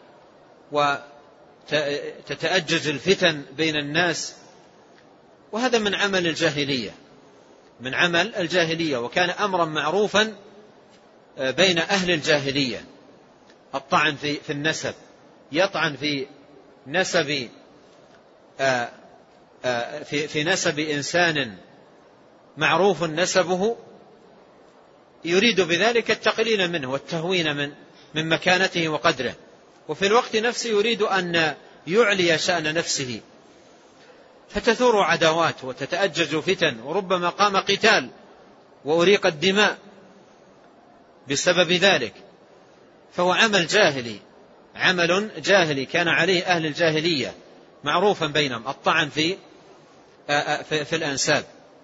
وتتأجج الفتن بين الناس. وهذا من عمل الجاهلية من عمل الجاهلية وكان أمرا معروفا بين أهل الجاهلية. الطعن في في النسب، يطعن في نسب آآ آآ في في نسب إنسان معروف نسبه، يريد بذلك التقليل منه والتهوين من من مكانته وقدره، وفي الوقت نفسه يريد أن يعلي شأن نفسه، فتثور عداوات وتتأجج فتن، وربما قام قتال وأريق الدماء بسبب ذلك. فهو عمل جاهلي، عمل جاهلي كان عليه أهل الجاهلية معروفا بينهم، الطعن في في الأنساب،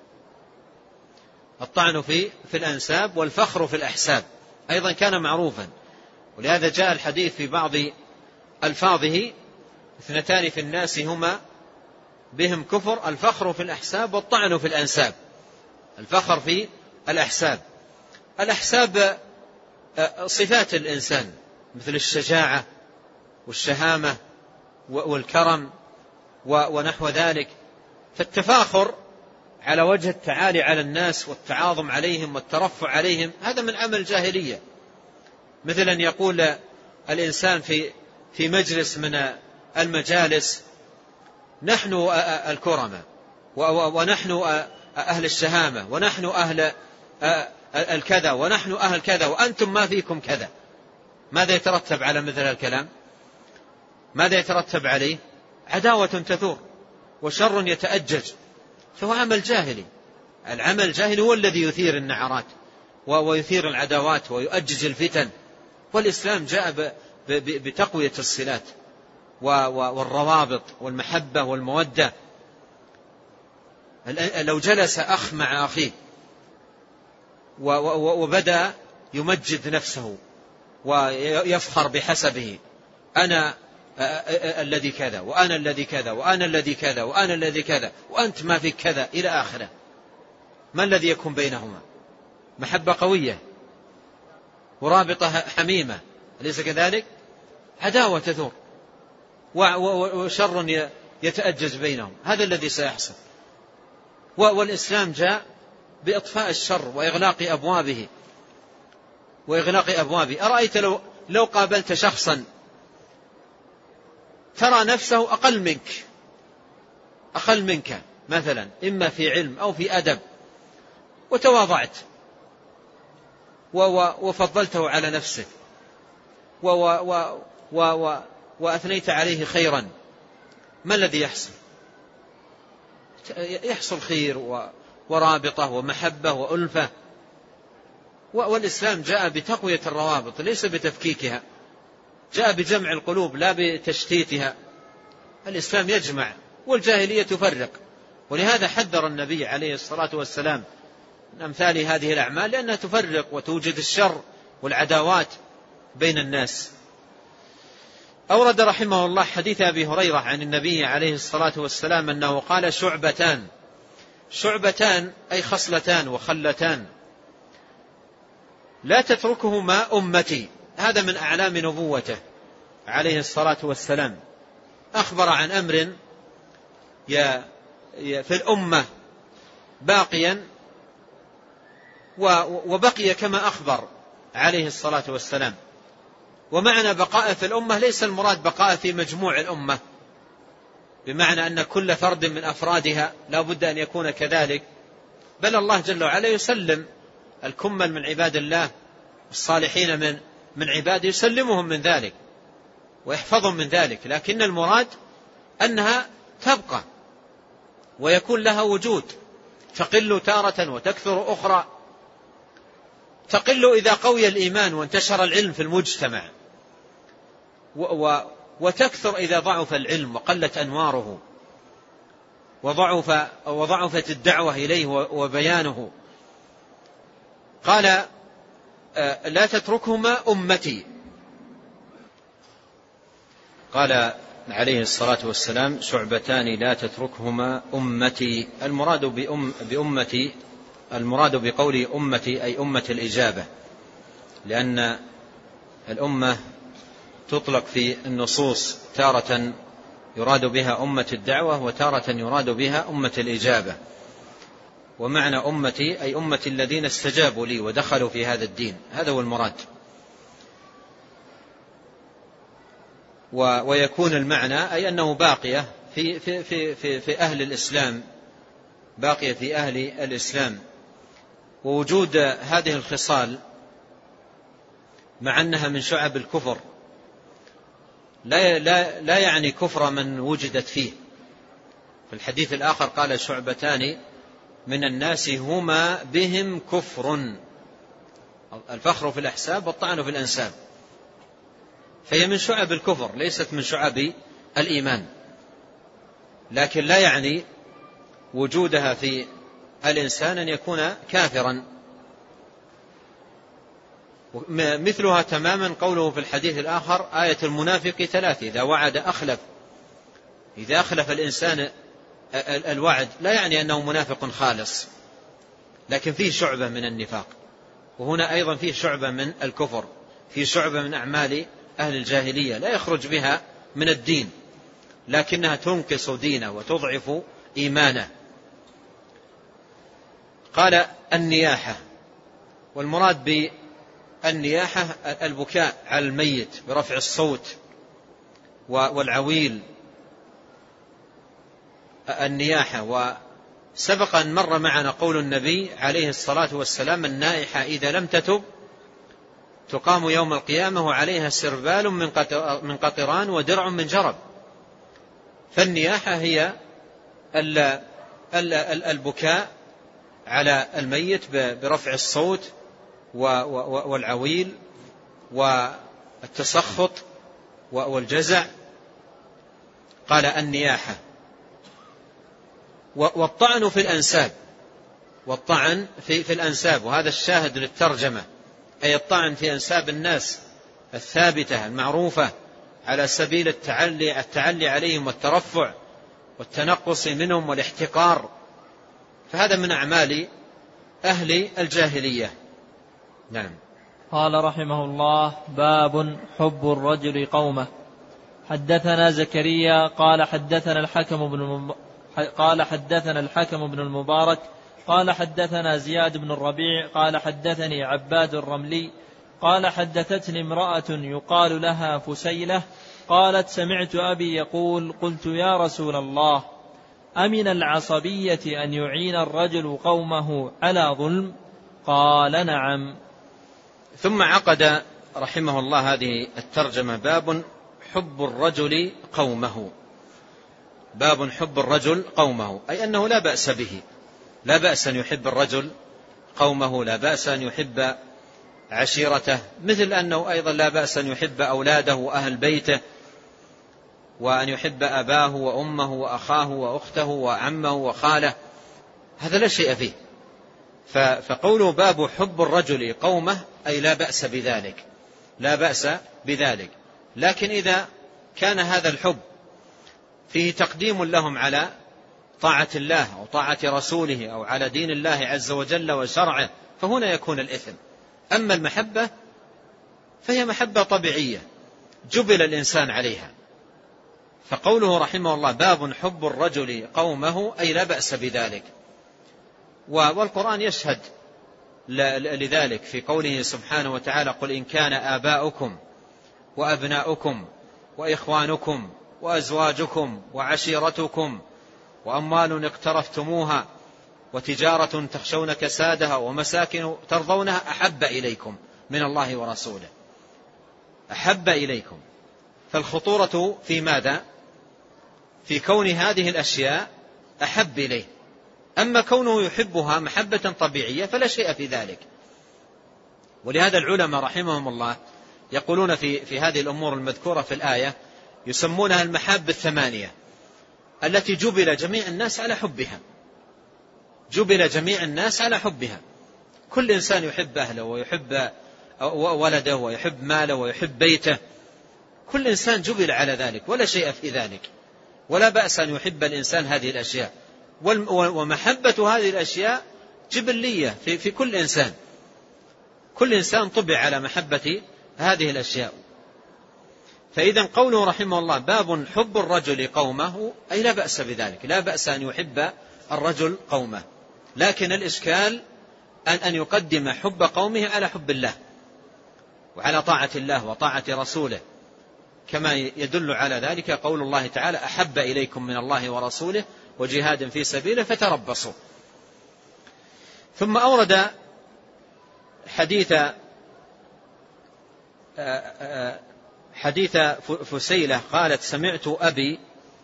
الطعن في في الأنساب والفخر في الأحساب أيضا كان معروفا. ولهذا جاء الحديث في بعض ألفاظه: اثنتان في الناس هما بهم كفر: الفخر في الأحساب والطعن في الأنساب. الفخر في الأحساب، الأحساب صفات الإنسان مثل الشجاعة والشهامة والكرم ونحو ذلك، فالتفاخر على وجه التعالي على الناس والتعاظم عليهم والترفع عليهم هذا من عمل الجاهلية. مثل أن يقول الإنسان في في مجلس من المجالس: نحن الكرمة ونحن أهل الشهامة ونحن أهل الكذا ونحن أهل كذا وأنتم ما فيكم كذا. ماذا يترتب على مثل الكلام؟ ماذا يترتب عليه؟ عداوة تثور وشر يتأجج. فهو عمل جاهلي العمل الجاهلي هو الذي يثير النعرات ويثير العداوات ويؤجج الفتن، والإسلام جاء بتقوية الصلات والروابط والمحبة والمودة. لو جلس أخ مع أخيه وبدأ يمجد نفسه ويفخر بحسبه، أنا الذي كذا وأنا الذي كذا وأنا الذي كذا وأنا الذي كذا وأنت ما فيك كذا إلى آخره، ما الذي يكون بينهما؟ محبة قوية ورابطة حميمة، أليس كذلك؟ عداوة تثور وشر يتأجج بينهم، هذا الذي سيحصل. والإسلام جاء بإطفاء الشر وإغلاق أبوابه وإغلاق أبوابه. أرأيت لو لو قابلت شخصا ترى نفسه أقل منك أقل منك مثلا، إما في علم أو في أدب، وتواضعت وفضلته على نفسك وأثنيت عليه خيرا، ما الذي يحصل؟ يحصل خير ورابطة ومحبة وألفة. والإسلام جاء بتقوية الروابط ليس بتفكيكها، جاء بجمع القلوب لا بتشتيتها. الإسلام يجمع والجاهلية تفرق، ولهذا حذر النبي عليه الصلاة والسلام من أمثال هذه الأعمال، لأنها تفرق وتوجد الشر والعداوات بين الناس. أورد رحمه الله حديث أبي هريرة عن النبي عليه الصلاة والسلام أنه قال: شعبتان شعبتان أي خصلتان وخلتان لا تتركهما أمتي. هذا من أعلام نبوته عليه الصلاة والسلام، أخبر عن أمر في الأمة باقيا وبقي كما أخبر عليه الصلاة والسلام. ومعنى بقاء في الأمة ليس المراد بقاء في مجموع الأمة، بمعنى أن كل فرد من أفرادها لا بد أن يكون كذلك، بل الله جل وعلا يسلم الكمل من عباد الله الصالحين من من عباده، يسلمهم من ذلك ويحفظهم من ذلك، لكن المراد أنها تبقى ويكون لها وجود، تقل تارة وتكثر أخرى. تقل إذا قوي الإيمان وانتشر العلم في المجتمع، وتكثر إذا ضعف العلم وقلت أنواره وضعف وضعفت الدعوة إليه وبيانه. قال: لا تتركهما أمتي. قال عليه الصلاة والسلام: شعبتان لا تتركهما أمتي. المراد بأم بأمتي المراد بقول أمتي أي أمة الإجابة، لأن الأمة تطلق في النصوص تارة يراد بها أمة الدعوة وتارة يراد بها أمة الإجابة. ومعنى أمتي أي أمة الذين استجابوا لي ودخلوا في هذا الدين، هذا هو المراد. ويكون المعنى أي أنه باقية في, في, في, في, في أهل الإسلام، باقية في أهل الإسلام. ووجود هذه الخصال مع أنها من شعب الكفر لا, لا, لا يعني كفر من وجدت فيه. في الحديث الآخر قال: شعبتان من الناس هما بهم كفر، الفخر في الأحساب والطعن في الأنساب. فهي من شعب الكفر ليست من شعب الإيمان، لكن لا يعني وجودها في الإنسان أن يكون كافرا. مثلها تماما قوله في الحديث الآخر: آية المنافق ثلاث: إذا وعد أخلف. إذا أخلف الإنسان الوعد لا يعني أنه منافق خالص، لكن فيه شعبة من النفاق. وهنا أيضا فيه شعبة من الكفر، فيه شعبة من أعمال أهل الجاهلية لا يخرج بها من الدين، لكنها تنقص دينه وتضعف إيمانه. قال: النياحة. والمراد بالنياحة البكاء على الميت برفع الصوت والعويل، النياحة. وسبق أن مر معنا قول النبي عليه الصلاة والسلام: النائحة إذا لم تتب تقام يوم القيامة وعليها سربال من قطران ودرع من جرب. فالنياحة هي البكاء على الميت برفع الصوت والعويل والتسخط والجزع. قال النياحة. والطعن في الأنساب، والطعن في, في الأنساب، وهذا الشاهد للترجمة، أي الطعن في أنساب الناس الثابتة المعروفة على سبيل التعلي, التعلي عليهم والترفع والتنقص منهم والاحتقار، فهذا من أعمال أهل الجاهلية. نعم. قال رحمه الله: باب حب الرجل قومه. حدثنا زكريا قال حدثنا الحكم بن قال حدثنا الحكم بن المبارك قال حدثنا زياد بن الربيع قال حدثني عباد الرملي قال حدثتني امرأة يقال لها فسيلة قالت: سمعت أبي يقول: قلت يا رسول الله، أمن العصبية أن يعين الرجل قومه على ظلم؟ قال: نعم. ثم عقد رحمه الله هذه الترجمة: باب حب الرجل قومه. باب حب الرجل قومه، أي أنه لا بأس به، لا بأس أن يحب الرجل قومه، لا بأس أن يحب عشيرته، مثل أنه أيضا لا بأس أن يحب أولاده وأهل بيته، وأن يحب أباه وأمه وأخاه وأخته وعمه وخاله، هذا لا شيء فيه. فقوله باب حب الرجل قومه أي لا بأس بذلك، لا بأس بذلك. لكن إذا كان هذا الحب فيه تقديم لهم على طاعة الله أو طاعة رسوله أو على دين الله عز وجل وشرعه، فهنا يكون الإثم. أما المحبة فهي محبة طبيعية جبل الإنسان عليها. فقوله رحمه الله: باب حب الرجل قومه أي لا بأس بذلك. والقرآن يشهد لذلك في قوله سبحانه وتعالى: قل إن كان آباؤكم وأبناؤكم وإخوانكم وأزواجكم وعشيرتكم وأموال اقترفتموها وتجارة تخشون كسادها ومساكن ترضونها أحب إليكم من الله ورسوله. أحب إليكم، فالخطورة في ماذا؟ في كون هذه الأشياء أحب إليه. أما كونه يحبها محبة طبيعية فلا شيء في ذلك. ولهذا العلماء رحمهم الله يقولون في, في هذه الأمور المذكورة في الآية يسمونها المحاب الثمانية التي جبل جميع الناس على حبها. جبل جميع الناس على حبها. كل إنسان يحب أهله ويحب ولده ويحب ماله ويحب بيته، كل إنسان جبل على ذلك ولا شيء في ذلك، ولا بأس أن يحب الإنسان هذه الأشياء. ومحبة هذه الأشياء جبلية في, في كل إنسان. كل إنسان طبع على محبة هذه الأشياء. فإذا قوله رحمه الله: باب حب الرجل قومه أي لا بأس بذلك، لا بأس أن يحب الرجل قومه، لكن الإشكال أن, أن يقدم حب قومه على حب الله وعلى طاعة الله وطاعة رسوله، كما يدل على ذلك قول الله تعالى: أحب إليكم من الله ورسوله وجهاد في سبيله فتربصوا. ثم أورد حديث حديث فسيلة قالت: سمعت أبي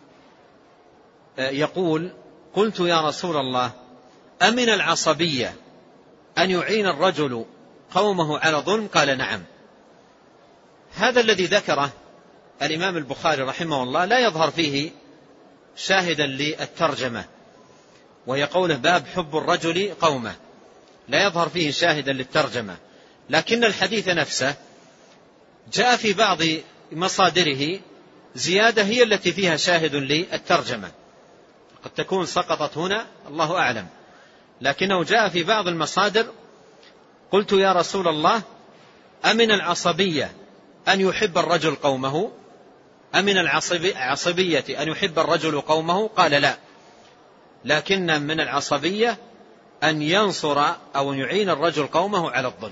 يقول: قلت يا رسول الله، أمن العصبية أن يعين الرجل قومه على ظلم؟ قال: نعم. هذا الذي ذكره الإمام البخاري رحمه الله لا يظهر فيه شاهدا للترجمة، وهي قوله: باب حب الرجل قومه، لا يظهر فيه شاهدا للترجمة، لكن الحديث نفسه جاء في بعض مصادره زيادة هي التي فيها شاهد للترجمة، قد تكون سقطت هنا الله أعلم، لكنه جاء في بعض المصادر: قلت يا رسول الله، أمن العصبية أن يحب الرجل قومه؟ أمن العصبية أن يحب الرجل قومه؟ قال: لا، لكن من العصبية أن ينصر أو يعين الرجل قومه على الظلم.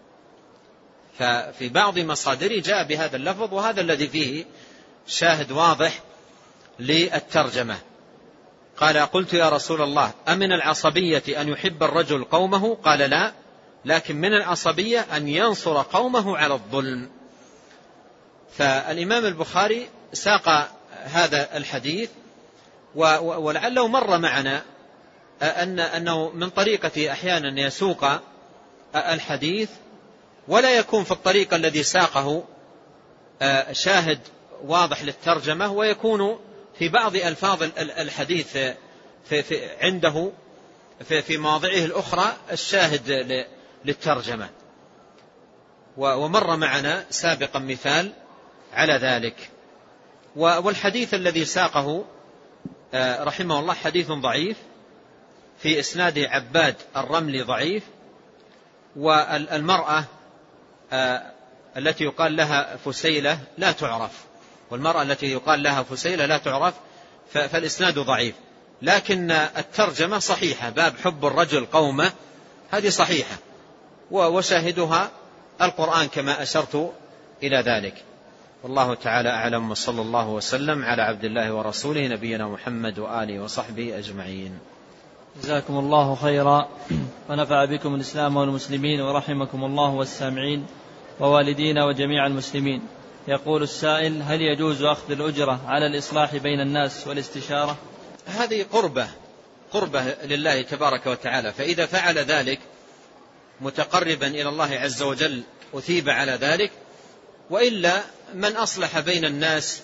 ففي بعض مصادره جاء بهذا اللفظ، وهذا الذي فيه شاهد واضح للترجمة. قال: قلت يا رسول الله، أمن العصبية أن يحب الرجل قومه؟ قال: لا، لكن من العصبية أن ينصر قومه على الظلم. فالإمام البخاري ساق هذا الحديث، ولعله مر معنا أن أنه من طريقة أحيانا يسوق الحديث ولا يكون في الطريق الذي ساقه شاهد واضح للترجمة، ويكون في بعض ألفاظ الحديث في في عنده في في مواضعه الأخرى الشاهد للترجمة. ومر معنا سابقا مثال على ذلك. والحديث الذي ساقه رحمه الله حديث ضعيف، في إسناد عباد الرملي ضعيف، والمرأة التي يقال لها فسيلة لا تعرف، والمرأة التي يقال لها فسيلة لا تعرف، فالإسناد ضعيف. لكن الترجمة صحيحة، باب حب الرجل قومه هذه صحيحة، وشاهدها القرآن كما أشرت إلى ذلك. والله تعالى أعلم، وصلى الله وسلم على عبد الله ورسوله نبينا محمد وآله وصحبه أجمعين. جزاكم الله خيرا، ونفع بكم الإسلام والمسلمين، ورحمكم الله والسامعين ووالدينا وجميع المسلمين. يقول السائل: هل يجوز أخذ الأجرة على الإصلاح بين الناس والاستشارة؟ هذه قربة قربة لله تبارك وتعالى، فإذا فعل ذلك متقربا إلى الله عز وجل أثيب على ذلك. وإلا من أصلح بين الناس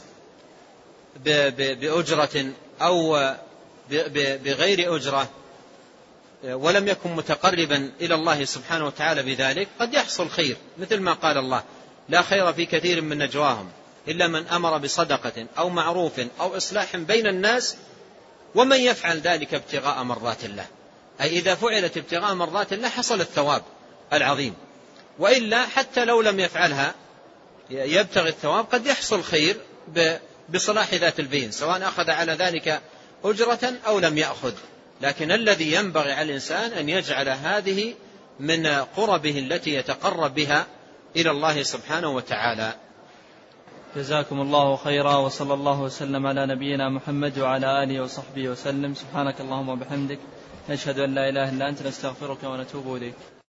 بأجرة أو بغير أجرة ولم يكن متقربا إلى الله سبحانه وتعالى بذلك قد يحصل خير، مثل ما قال الله: لا خير في كثير من نجواهم إلا من أمر بصدقة أو معروف أو إصلاح بين الناس ومن يفعل ذلك ابتغاء مرضات الله. أي إذا فعلت ابتغاء مرضات الله حصل الثواب العظيم، وإلا حتى لو لم يفعلها يبتغي الثواب قد يحصل خير بصلاح ذات البين، سواء أخذ على ذلك أجرة أو لم يأخذ. لكن الذي ينبغي على الإنسان أن يجعل هذه من قربه التي يتقرب بها إلى الله سبحانه وتعالى. جزاكم الله خيرا، وصلى الله وسلم على نبينا محمد وعلى آله وصحبه وسلم. سبحانك اللهم وبحمدك، نشهد أن لا إله إلا أنت، نستغفرك ونتوب إليك.